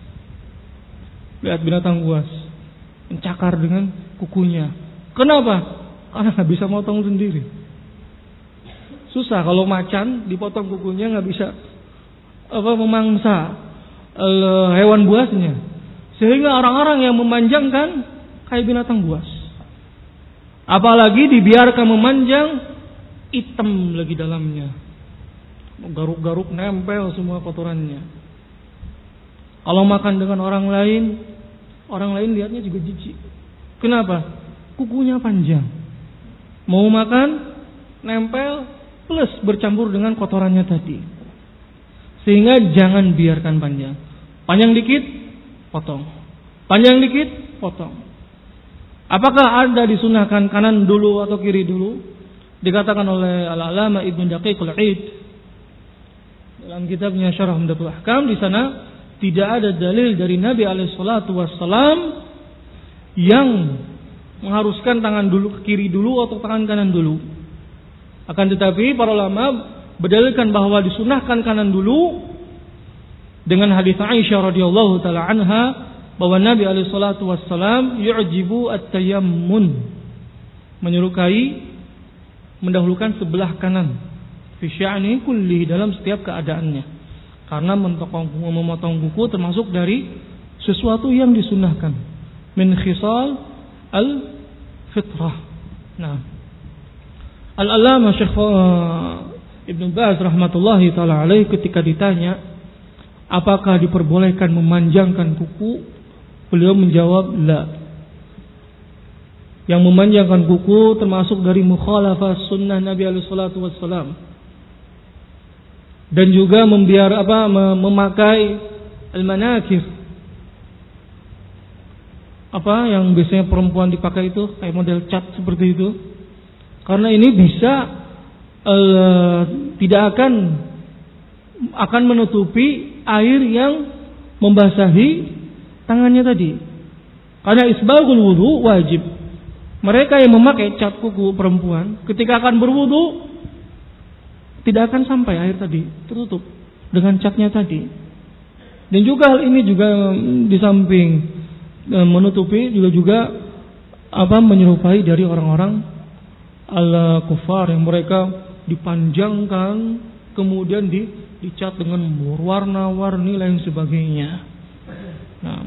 Lihat binatang buas mencakar dengan kukunya. Kenapa? Karena nggak bisa motong sendiri. Susah kalau macan dipotong kukunya, nggak bisa memangsa hewan buasnya. Sehingga orang-orang yang memanjangkan kayak binatang buas. Apalagi dibiarkan memanjang, hitam lagi dalamnya, garuk-garuk nempel semua kotorannya. Kalau makan dengan orang lain lihatnya juga jijik. Kenapa? Kukunya panjang. Mau makan nempel plus bercampur dengan kotorannya tadi. Sehingga jangan biarkan panjang. Panjang dikit, potong. Panjang dikit, potong. Apakah ada disunahkan kanan dulu atau kiri dulu? Dikatakan oleh Al-Alama Ibnu Daqiq Al-Id dalam kitabnya Syarah Umdatul Ahkam, di sana tidak ada dalil dari Nabi alaihi salatu wassalam yang mengharuskan tangan dulu ke kiri dulu atau tangan kanan dulu. Akan tetapi para ulama berdalilkan bahwa disunahkan kanan dulu dengan hadis Aisyah radhiyallahu taala anha bahwa Nabi alaihi salatu wassalam yu'jibu at-tayammun, menyerukai mendahulukan sebelah kanan fi sya'ni kulli, dalam setiap keadaannya. Karena memotong kuku termasuk dari sesuatu yang disunahkan min khisal al-fitrah. Nah, Al-Allamah Syekh Ibnu Baz rahmatullahi taala alaihi ketika ditanya apakah diperbolehkan memanjangkan kuku? Beliau menjawab, la. Yang memanjangkan kuku termasuk dari mukhalafah sunnah Nabi alaihi salatu wassalam. Dan juga memakai al-manakir. Apa yang biasanya perempuan dipakai itu, kayak model cat seperti itu. Karena ini bisa tidak akan menutupi air yang membasahi tangannya tadi. Karena isbaghul wudu wajib. Mereka yang memakai cat kuku perempuan ketika akan berwudu tidak akan sampai air tadi tertutup dengan catnya tadi. Dan juga hal ini juga di samping menutupi juga menyerupai dari orang-orang al-kufar yang mereka dipanjangkan kemudian dicat dengan warna-warni lain sebagainya. Nah,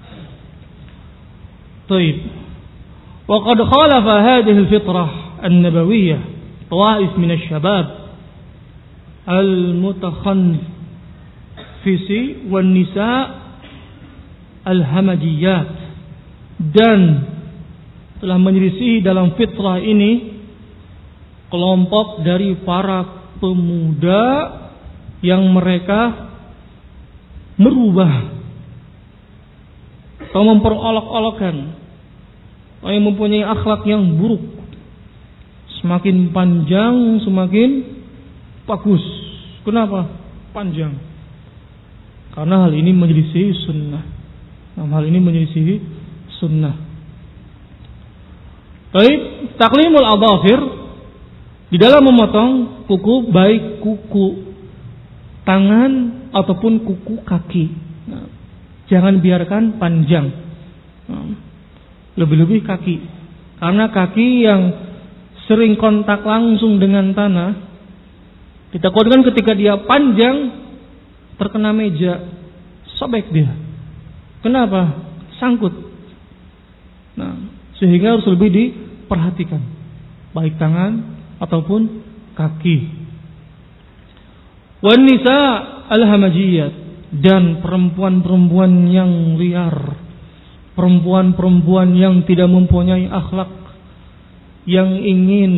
baik. Wa qad khalafa hadhihi al-fitrah an-nabawiyyah tawaif min asy-syabab al-mutakhanfisi wan nisa' al-hamadiyat, dan telah menyelisih dalam fitrah ini kelompok dari para pemuda yang mereka merubah atau memperolok-olokkan, yang mempunyai akhlak yang buruk. Semakin panjang semakin bagus. Kenapa panjang? Karena hal ini menyelisih sunnah. Hal ini menyelisih sunnah. Baik, taklimul adhafir di dalam memotong kuku, baik kuku tangan ataupun kuku kaki. Nah, jangan biarkan panjang. Lebih-lebih kaki. Karena kaki yang sering kontak langsung dengan tanah, ditakutkan ketika dia panjang terkena meja, sobek dia. Kenapa? Sangkut. Nah, sehingga harus lebih diperhatikan, baik tangan ataupun kaki. Wan nisa al-hamajiyat, dan perempuan-perempuan yang liar, perempuan-perempuan yang tidak mempunyai akhlak, yang ingin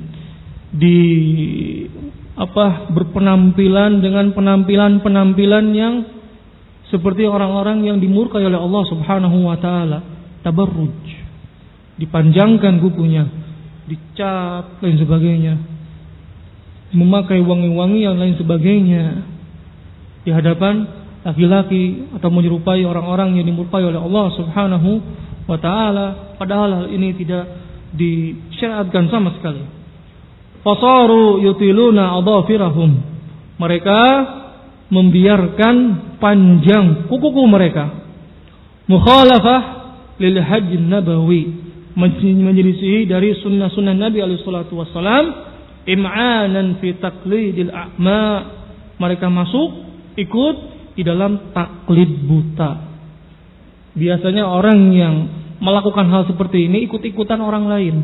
berpenampilan dengan penampilan yang seperti orang-orang yang dimurkai oleh Allah Subhanahu wa taala, tabarruj, dipanjangkan kukunya, dicat lain sebagainya, memakai wangi-wangi yang lain sebagainya di hadapan laki-laki atau menyerupai orang-orang yang dimurkai oleh Allah Subhanahu wa taala, padahal hal ini tidak disyariatkan sama sekali. Fasaru yutiluna adhafirahum, mereka membiarkan panjang kuku mereka. Mukhalafah lil hajj nabawi, menyelisih dari sunnah-sunnah Nabi alaihi salatu wassalam. Im'anan fi taqlidil a'ma, mereka masuk ikut di dalam taklid buta. Biasanya orang yang melakukan hal seperti ini ikut-ikutan orang lain,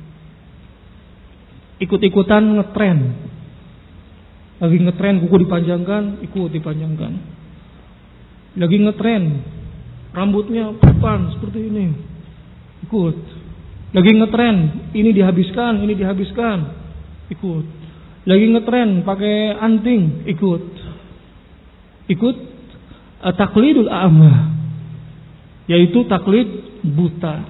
ikut-ikutan ngetren. Lagi ngetren kuku dipanjangkan, ikut dipanjangkan. Lagi ngetren rambutnya papan seperti ini, ikut. Lagi ngetren ini dihabiskan, ikut. Lagi ngetren pakai anting, ikut. Taklidul a'ma, yaitu taklid buta.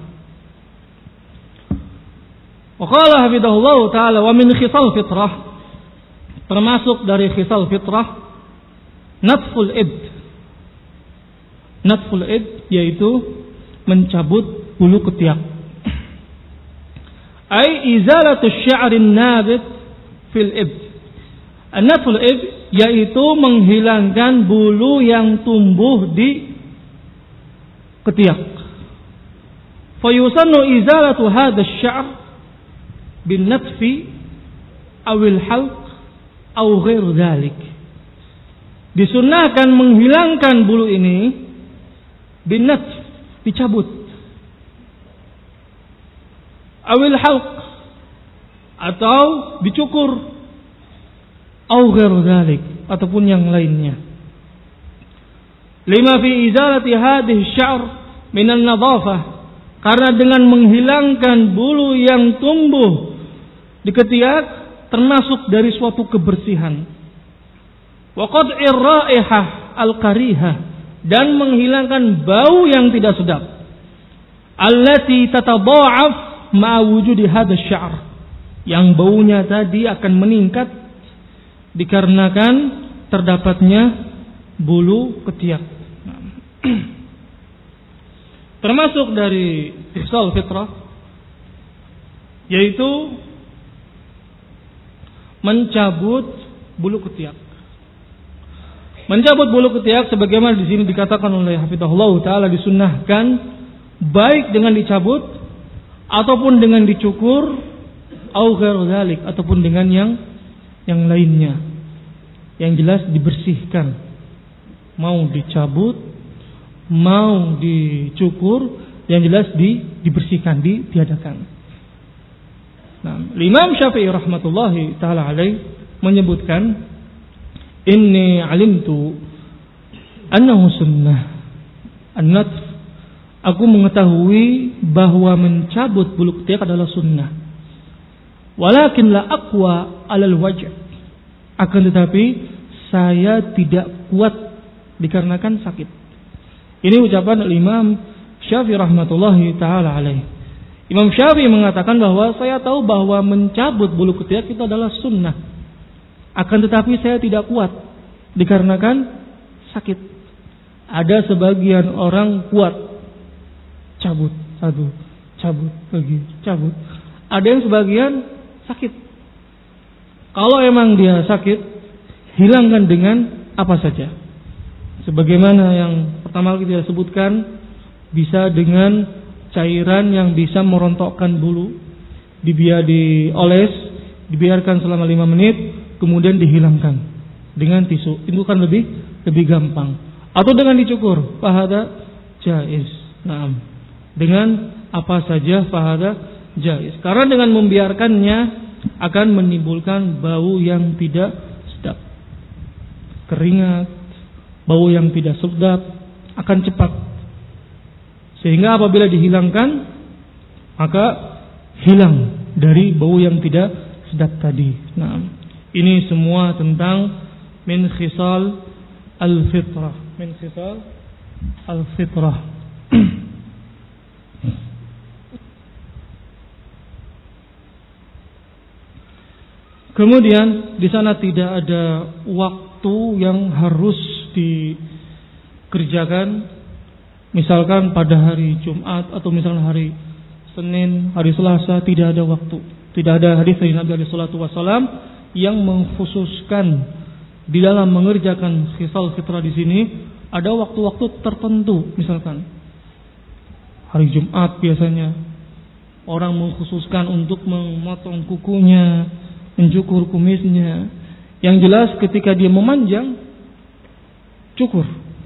Wa qala hafidhahullah ta'ala wa min khisal fitrah, termasuk dari khisal fitrah natful id. Natful id yaitu mencabut bulu ketiak. Ai izalatu sya'rin nabit fil id. Natful id yaitu menghilangkan bulu yang tumbuh di ketiak. Fayusannu izalatu hadha asy-sya'r bin natfi awil halq aw ghair dzalik. Disunnahkan menghilangkan bulu ini bin natf, dicabut, awil halq, atau dicukur, aw ghair dzalik, ataupun yang lainnya. Lima fi izalati hadhihi sya'r minan nadhafah, karena dengan menghilangkan bulu yang tumbuh di ketiak termasuk dari suatu kebersihan. Wa qad'ir raihah al-karihah, dan menghilangkan bau yang tidak sedap. Allati tatadha'af ma'a wujudi hadha sya'r, yang baunya tadi akan meningkat dikarenakan terdapatnya bulu ketiak. Termasuk dari khisal fitrah, yaitu mencabut bulu ketiak. Mencabut bulu ketiak sebagaimana di sini dikatakan oleh hafizahullah taala disunnahkan baik dengan dicabut ataupun dengan dicukur, au ghairu dzalik, ataupun dengan yang lainnya. Yang jelas dibersihkan. Mau dicabut, mau dicukur, yang jelas dibersihkan, ditiadakan. Nah, Imam Syafi'i rahmatullahi taala alaih menyebutkan, inni alimtu annahu sunnah an-natf, aku mengetahui bahwa mencabut bulu ketiak adalah sunnah. Walakin la aqwa 'alal waj', akan tetapi saya tidak kuat dikarenakan sakit. Ini ucapan Imam Syafi'i rahmatullahi taala alaih. Imam Syafi'i mengatakan bahwa saya tahu bahwa mencabut bulu ketiak itu adalah sunnah, akan tetapi saya tidak kuat dikarenakan sakit. Ada sebagian orang kuat, cabut satu, cabut lagi, cabut. Ada yang sebagian sakit. Kalau emang dia sakit, hilangkan dengan apa saja. Sebagaimana yang pertama kita sebutkan, bisa dengan cairan yang bisa merontokkan bulu, dioles, dibiarkan selama 5 menit, kemudian dihilangkan dengan tisu. Itu kan lebih gampang. Atau dengan dicukur, fahada jaiz. Naam. Dengan apa saja fahada jaiz. Karena dengan membiarkannya akan menimbulkan bau yang tidak sedap. Keringat, bau yang tidak sedap akan cepat. Sehingga apabila dihilangkan, maka hilang dari bau yang tidak sedap tadi. Nah, ini semua tentang min khisal al-fitrah. Min khisal al-fitrah. Kemudian di sana tidak ada waktu yang harus dikerjakan. Misalkan pada hari Jumat atau misalnya hari Senin, hari Selasa, tidak ada waktu. Tidak ada hadis dari Nabi sallallahu alaihi wasallam yang mengkhususkan di dalam mengerjakan khisal fitrah di sini ada waktu-waktu tertentu. Misalkan hari Jumat biasanya orang mengkhususkan untuk memotong kukunya, mencukur kumisnya. Yang jelas ketika dia memanjang, cukur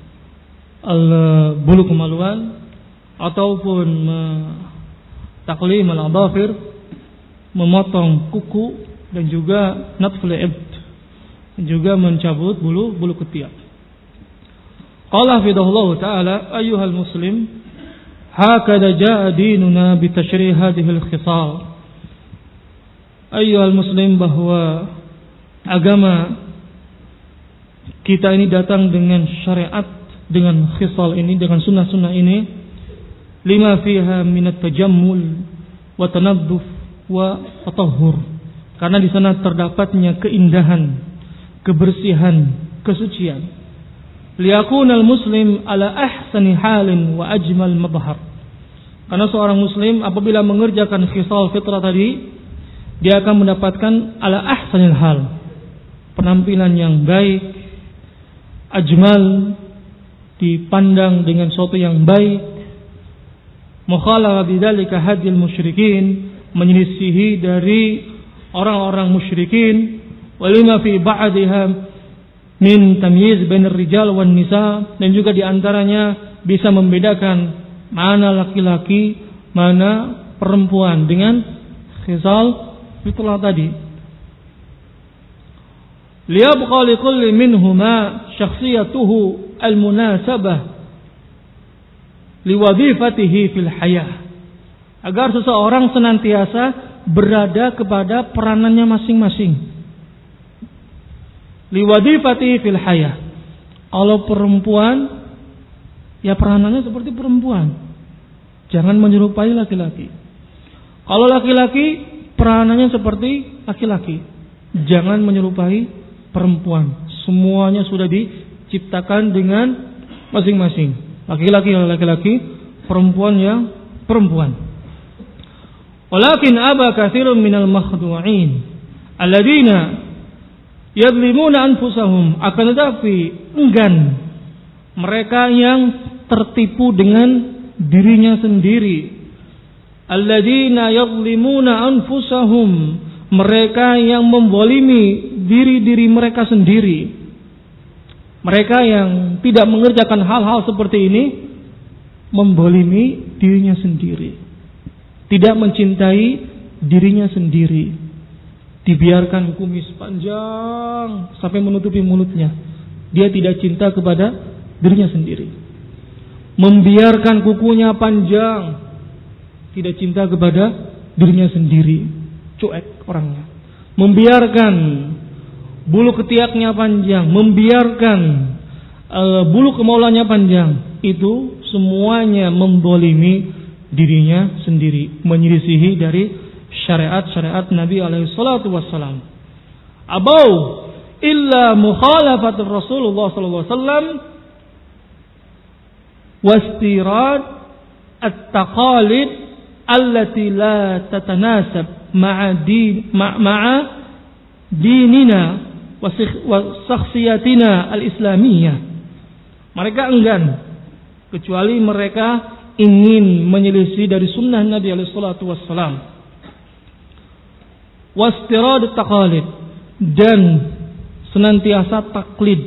bulu kemaluan ataupun taklim al-adhafir, memotong kuku, dan juga natful ibd, juga mencabut bulu ketiak. Qala hafidhahullah ta'ala, ayyuhal muslim, hakadha jaa dinuna bi tashrih hadhihi al-khisal. Ayyuhal muslim, bahwa agama kita ini datang dengan syariat, dengan khisal ini, dengan sunnah-sunnah ini, lima fiha minat tajammul wa tanadduf wa tatahhur, karena di sana terdapatnya keindahan, kebersihan, kesucian. Liyakunal muslim ala ahsani halin wa ajmal mabhar, karena seorang muslim apabila mengerjakan khisal fitrah tadi, dia akan mendapatkan ala ahsanil hal, penampilan yang baik, ajmal, dipandang dengan sesuatu yang baik, mukhalafa bidzalika hadil musyrikin, menyelisihi dari orang-orang musyrikin, walima fi ba'dihha min tamyiz bainar rijal wan nisa, dan juga diantaranya bisa membedakan mana laki-laki, mana perempuan dengan khisal fitrah tadi. Liyabqa likulli minhuma syakhsiyatuhu al-munasabah liwadhifatihi fil hayah. Agar seseorang senantiasa berada kepada peranannya masing-masing. Liwadhifatihi fil hayah. Kalau perempuan, ya peranannya seperti perempuan. Jangan menyerupai laki-laki. Kalau laki-laki, peranannya seperti laki-laki. Jangan menyerupai perempuan. Semuanya sudah diciptakan dengan masing-masing. Laki-laki ya laki-laki, perempuan ya perempuan. Walakin aba katsirun minal makhdu'in alladziina yadlimuna anfusahum, akan tetapi enggan mereka yang tertipu dengan dirinya sendiri. Alladzina yadlimuna anfusahum, mereka yang membolimi diri-diri mereka sendiri. Mereka yang tidak mengerjakan hal-hal seperti ini membolimi dirinya sendiri. Tidak mencintai dirinya sendiri. Dibiarkan kumis panjang sampai menutupi mulutnya. Dia tidak cinta kepada dirinya sendiri. Membiarkan kukunya panjang, tidak cinta kepada dirinya sendiri. Cuek orangnya. Membiarkan bulu ketiaknya panjang, membiarkan bulu kemaluannya panjang, itu semuanya membolimi dirinya sendiri, menyelisihi dari syariat-syariat Nabi alaihi salatu wassalam. Abau illa mukhalafat Rasulullah sallallahu alaihi wasallam wastirad at-taqalid allati la tatanasab ma'a dinina wa syakhsiyatina al-islamiyah. Mereka enggan, kecuali mereka ingin menyelisih dari sunnah Nabi alaihi salatu wassalam. Wastirad taqalid, dan senantiasa taklid.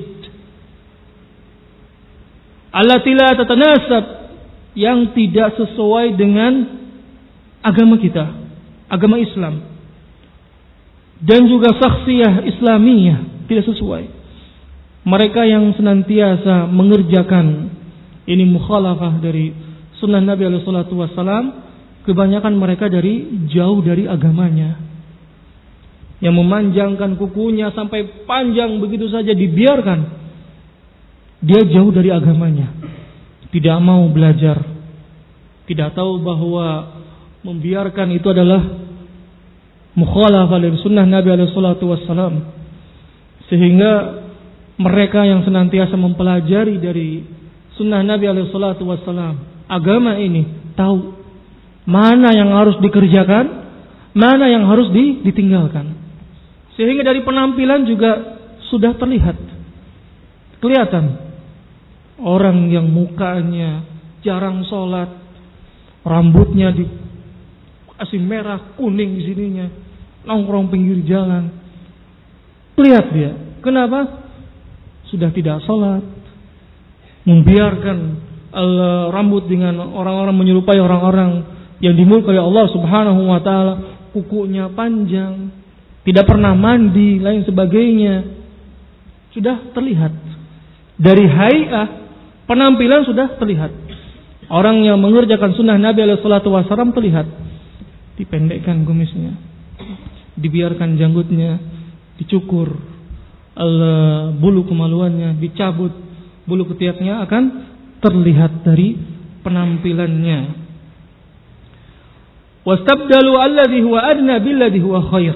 Allati la tatanasab, yang tidak sesuai dengan agama kita, agama Islam. Dan juga syakhsiyah Islamiyah tidak sesuai. Mereka yang senantiasa mengerjakan ini mukhalafah dari sunnah Nabi alaihi salatu wassalam, kebanyakan mereka jauh dari agamanya. Yang memanjangkan kukunya sampai panjang begitu saja dibiarkan, dia jauh dari agamanya. Tidak mau belajar, tidak tahu bahwa membiarkan itu adalah mukhalafah dari sunnah Nabi alaihi salatu wassalam. Sehingga mereka yang senantiasa mempelajari dari sunnah Nabi alaihi salatu wassalam, agama ini, tahu mana yang harus dikerjakan, mana yang harus ditinggalkan. Sehingga dari penampilan juga sudah terlihat, kelihatan orang yang mukanya jarang sholat, rambutnya dikasih merah kuning di sininya, nongkrong pinggir jalan. Lihat dia, kenapa? Sudah tidak sholat, membiarkan rambut dengan orang-orang menyerupai orang-orang yang dimurkai Allah Subhanahu wa taala, kukunya panjang, tidak pernah mandi, lain sebagainya. Sudah terlihat dari hay'ah, penampilan sudah terlihat. Orang yang mengerjakan sunnah Nabi alaihi salatu wasallam terlihat. Dipendekkan kumisnya, dibiarkan janggutnya, dicukur, bulu kemaluannya dicabut, bulu ketiaknya akan terlihat dari penampilannya. Wastabdalu alladhi huwa adna billadhi huwa khair.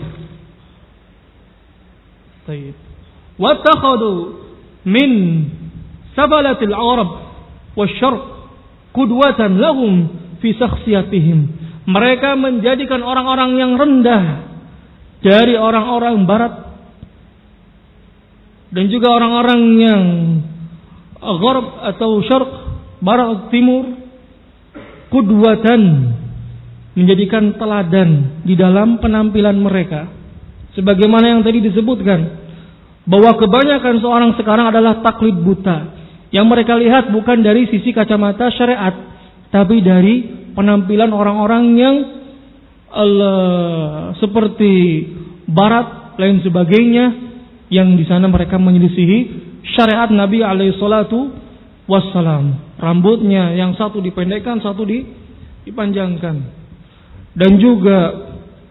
Baik. Wattakhadhu min sabalatil arab wasyarq qudwatan lahum fi shakhsiyatihim. Mereka menjadikan orang-orang yang rendah dari orang-orang barat dan juga orang-orang yang gharb atau syarq, barat timur, qudwatan, menjadikan teladan di dalam penampilan mereka. Sebagaimana yang tadi disebutkan, bahwa kebanyakan seorang sekarang adalah taklid buta. Yang mereka lihat bukan dari sisi kacamata syariat, tapi dari penampilan orang-orang yang seperti barat, lain sebagainya, yang di sana mereka menyelisihi syariat Nabi alaihi salatu wassalam. Rambutnya yang satu dipendekkan, satu dipanjangkan. Dan juga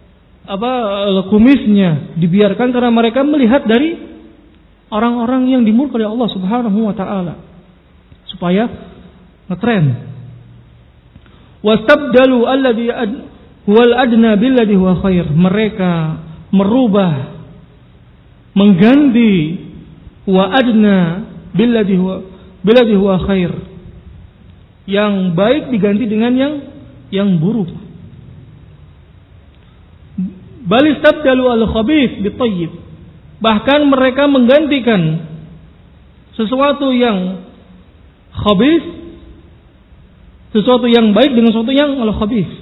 kumisnya dibiarkan karena mereka melihat dari orang-orang yang dimurkai Allah Subhanahu wa taala supaya ngetren. Wastabdalu alladhi huwal adna billadhi huwa khair. Mereka merubah, mengganti wa adna billadhi huwa khair. Yang baik diganti dengan yang buruk. Bal istabdalu al-khabith bit-thayyib. Bahkan mereka menggantikan sesuatu yang khabith, sesuatu yang baik dengan sesuatu yang al-khabith.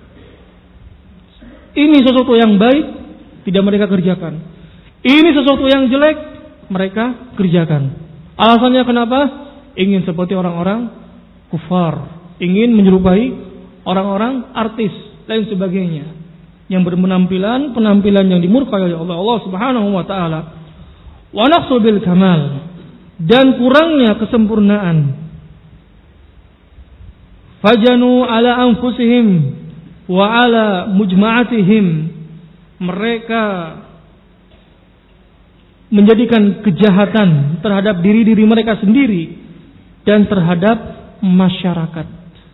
Ini sesuatu yang baik tidak mereka kerjakan. Ini sesuatu yang jelek mereka kerjakan. Alasannya kenapa? Ingin seperti orang-orang kufar, ingin menyerupai orang-orang artis lain sebagainya yang berpenampilan yang dimurkai oleh Allah Subhanahu wa taala. Wa naqsu bil kamal, dan kurangnya kesempurnaan. Fajanu ala anfusihim wa ala mujma'atihim. Mereka menjadikan kejahatan terhadap diri-diri mereka sendiri dan terhadap masyarakat.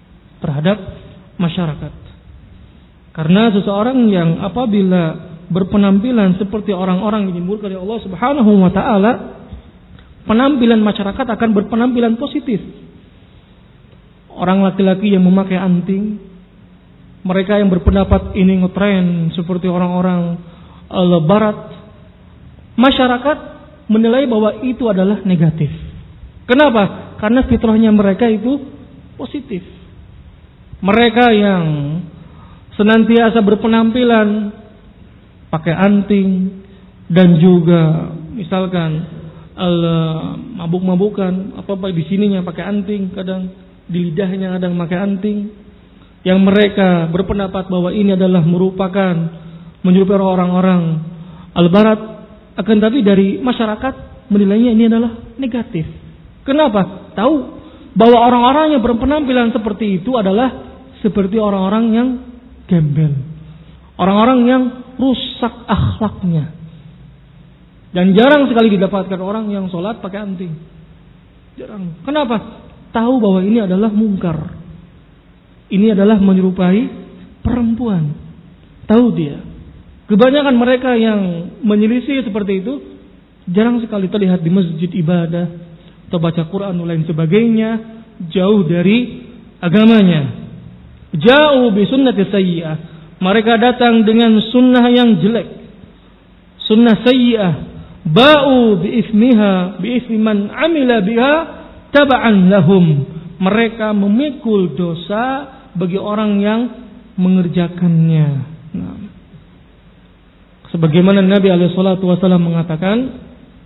Karena seseorang yang apabila berpenampilan seperti orang-orang yang dimurkai Allah Subhanahu wa taala, penampilan masyarakat akan berpenampilan positif. Orang laki-laki yang memakai anting, mereka yang berpendapat ini ngetren seperti orang-orang barat, masyarakat menilai bahwa itu adalah negatif. Kenapa? Karena fitrahnya mereka itu positif. Mereka yang senantiasa berpenampilan pakai anting dan juga misalkan mabuk-mabukan, apa di sininya pakai anting, kadang di lidahnya kadang pakai anting, yang mereka berpendapat bahwa ini adalah merupakan menyerupai orang-orang al-barat, akan tapi dari masyarakat menilainya ini adalah negatif. Kenapa? Tahu bahwa orang-orang yang berpenampilan seperti itu adalah seperti orang-orang yang gembel, orang-orang yang rusak akhlaknya. Dan jarang sekali didapatkan orang yang sholat pakai anting. Jarang. Kenapa? Tahu bahwa ini adalah mungkar. Ini adalah menyerupai perempuan. Tahu dia. Kebanyakan mereka yang menyelisih seperti itu jarang sekali terlihat di masjid ibadah atau baca Quran dan lain sebagainya, jauh dari agamanya. Jauh bi sunnati sayyi'ah. Mereka datang dengan sunnah yang jelek, sunnah sayyi'ah. Ba'u bi ismiha bi ismi man amila biha taba'an lahum. Mereka memikul dosa bagi orang yang mengerjakannya. Nah, sebagaimana Nabi alaihi salatu wasallam mengatakan,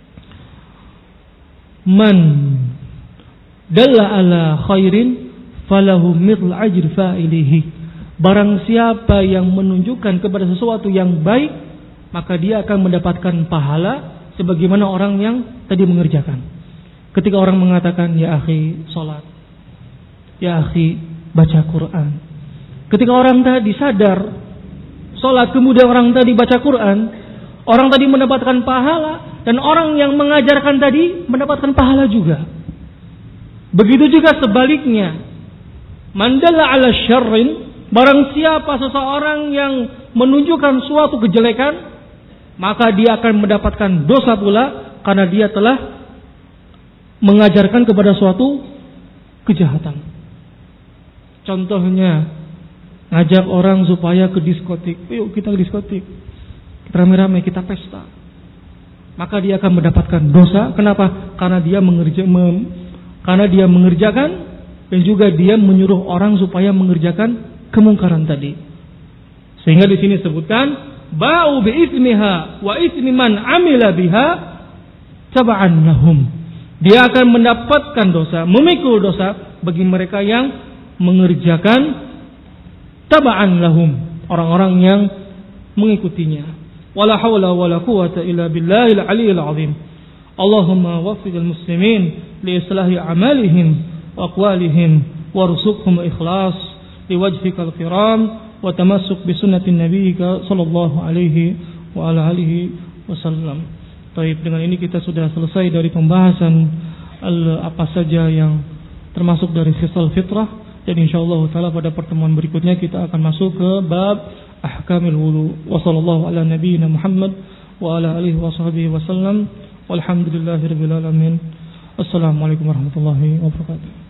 man dalla ala khairin falahu mithl ajr fa'ilihi. Barang siapa yang menunjukkan kepada sesuatu yang baik, maka dia akan mendapatkan pahala sebagaimana orang yang tadi mengerjakan. Ketika orang mengatakan, ya akhi salat, ya akhi baca Quran. Ketika orang tadi sadar salat, kemudian orang tadi baca Quran, orang tadi mendapatkan pahala, dan orang yang mengajarkan tadi mendapatkan pahala juga. Begitu juga sebaliknya. Mandalla ala syarrin, barang siapa seseorang yang menunjukkan suatu kejelekan, maka dia akan mendapatkan dosa pula karena dia telah mengajarkan kepada suatu kejahatan. Contohnya, ngajak orang supaya ke diskotik. Yuk kita ke diskotik, kita rame-rame, kita pesta. Maka dia akan mendapatkan dosa. Kenapa? Karena dia mengerjakan dan juga dia menyuruh orang supaya mengerjakan kemungkaran tadi. Sehingga di sini sebutkan ba'u bi ismiha wa ismi man amila biha taba'an lahum. Dia akan mendapatkan dosa, memikul dosa bagi mereka yang mengerjakan taba'an lahum, orang-orang yang mengikutinya. Wala haula wala quwwata illa billahil aliyil azim. Allahumma waffiqil muslimin li islahi a'malihim wa aqwalihim warzuqhum ikhlas liwajhikal kiram wa tamassuk bi sunnatin nabiyyika sallallahu alaihi wa ala alihi wasallam. Baik, dengan ini kita sudah selesai dari pembahasan apa saja yang termasuk dari khisal fitrah, dan insyaallah taala pada pertemuan berikutnya kita akan masuk ke bab ahkamil wudu. Wa sallallahu ala nabiyyina Muhammad wa ala alihi washabbihi wasallam. Walhamdulillahirabbil alamin. Assalamualaikum warahmatullahi wabarakatuh.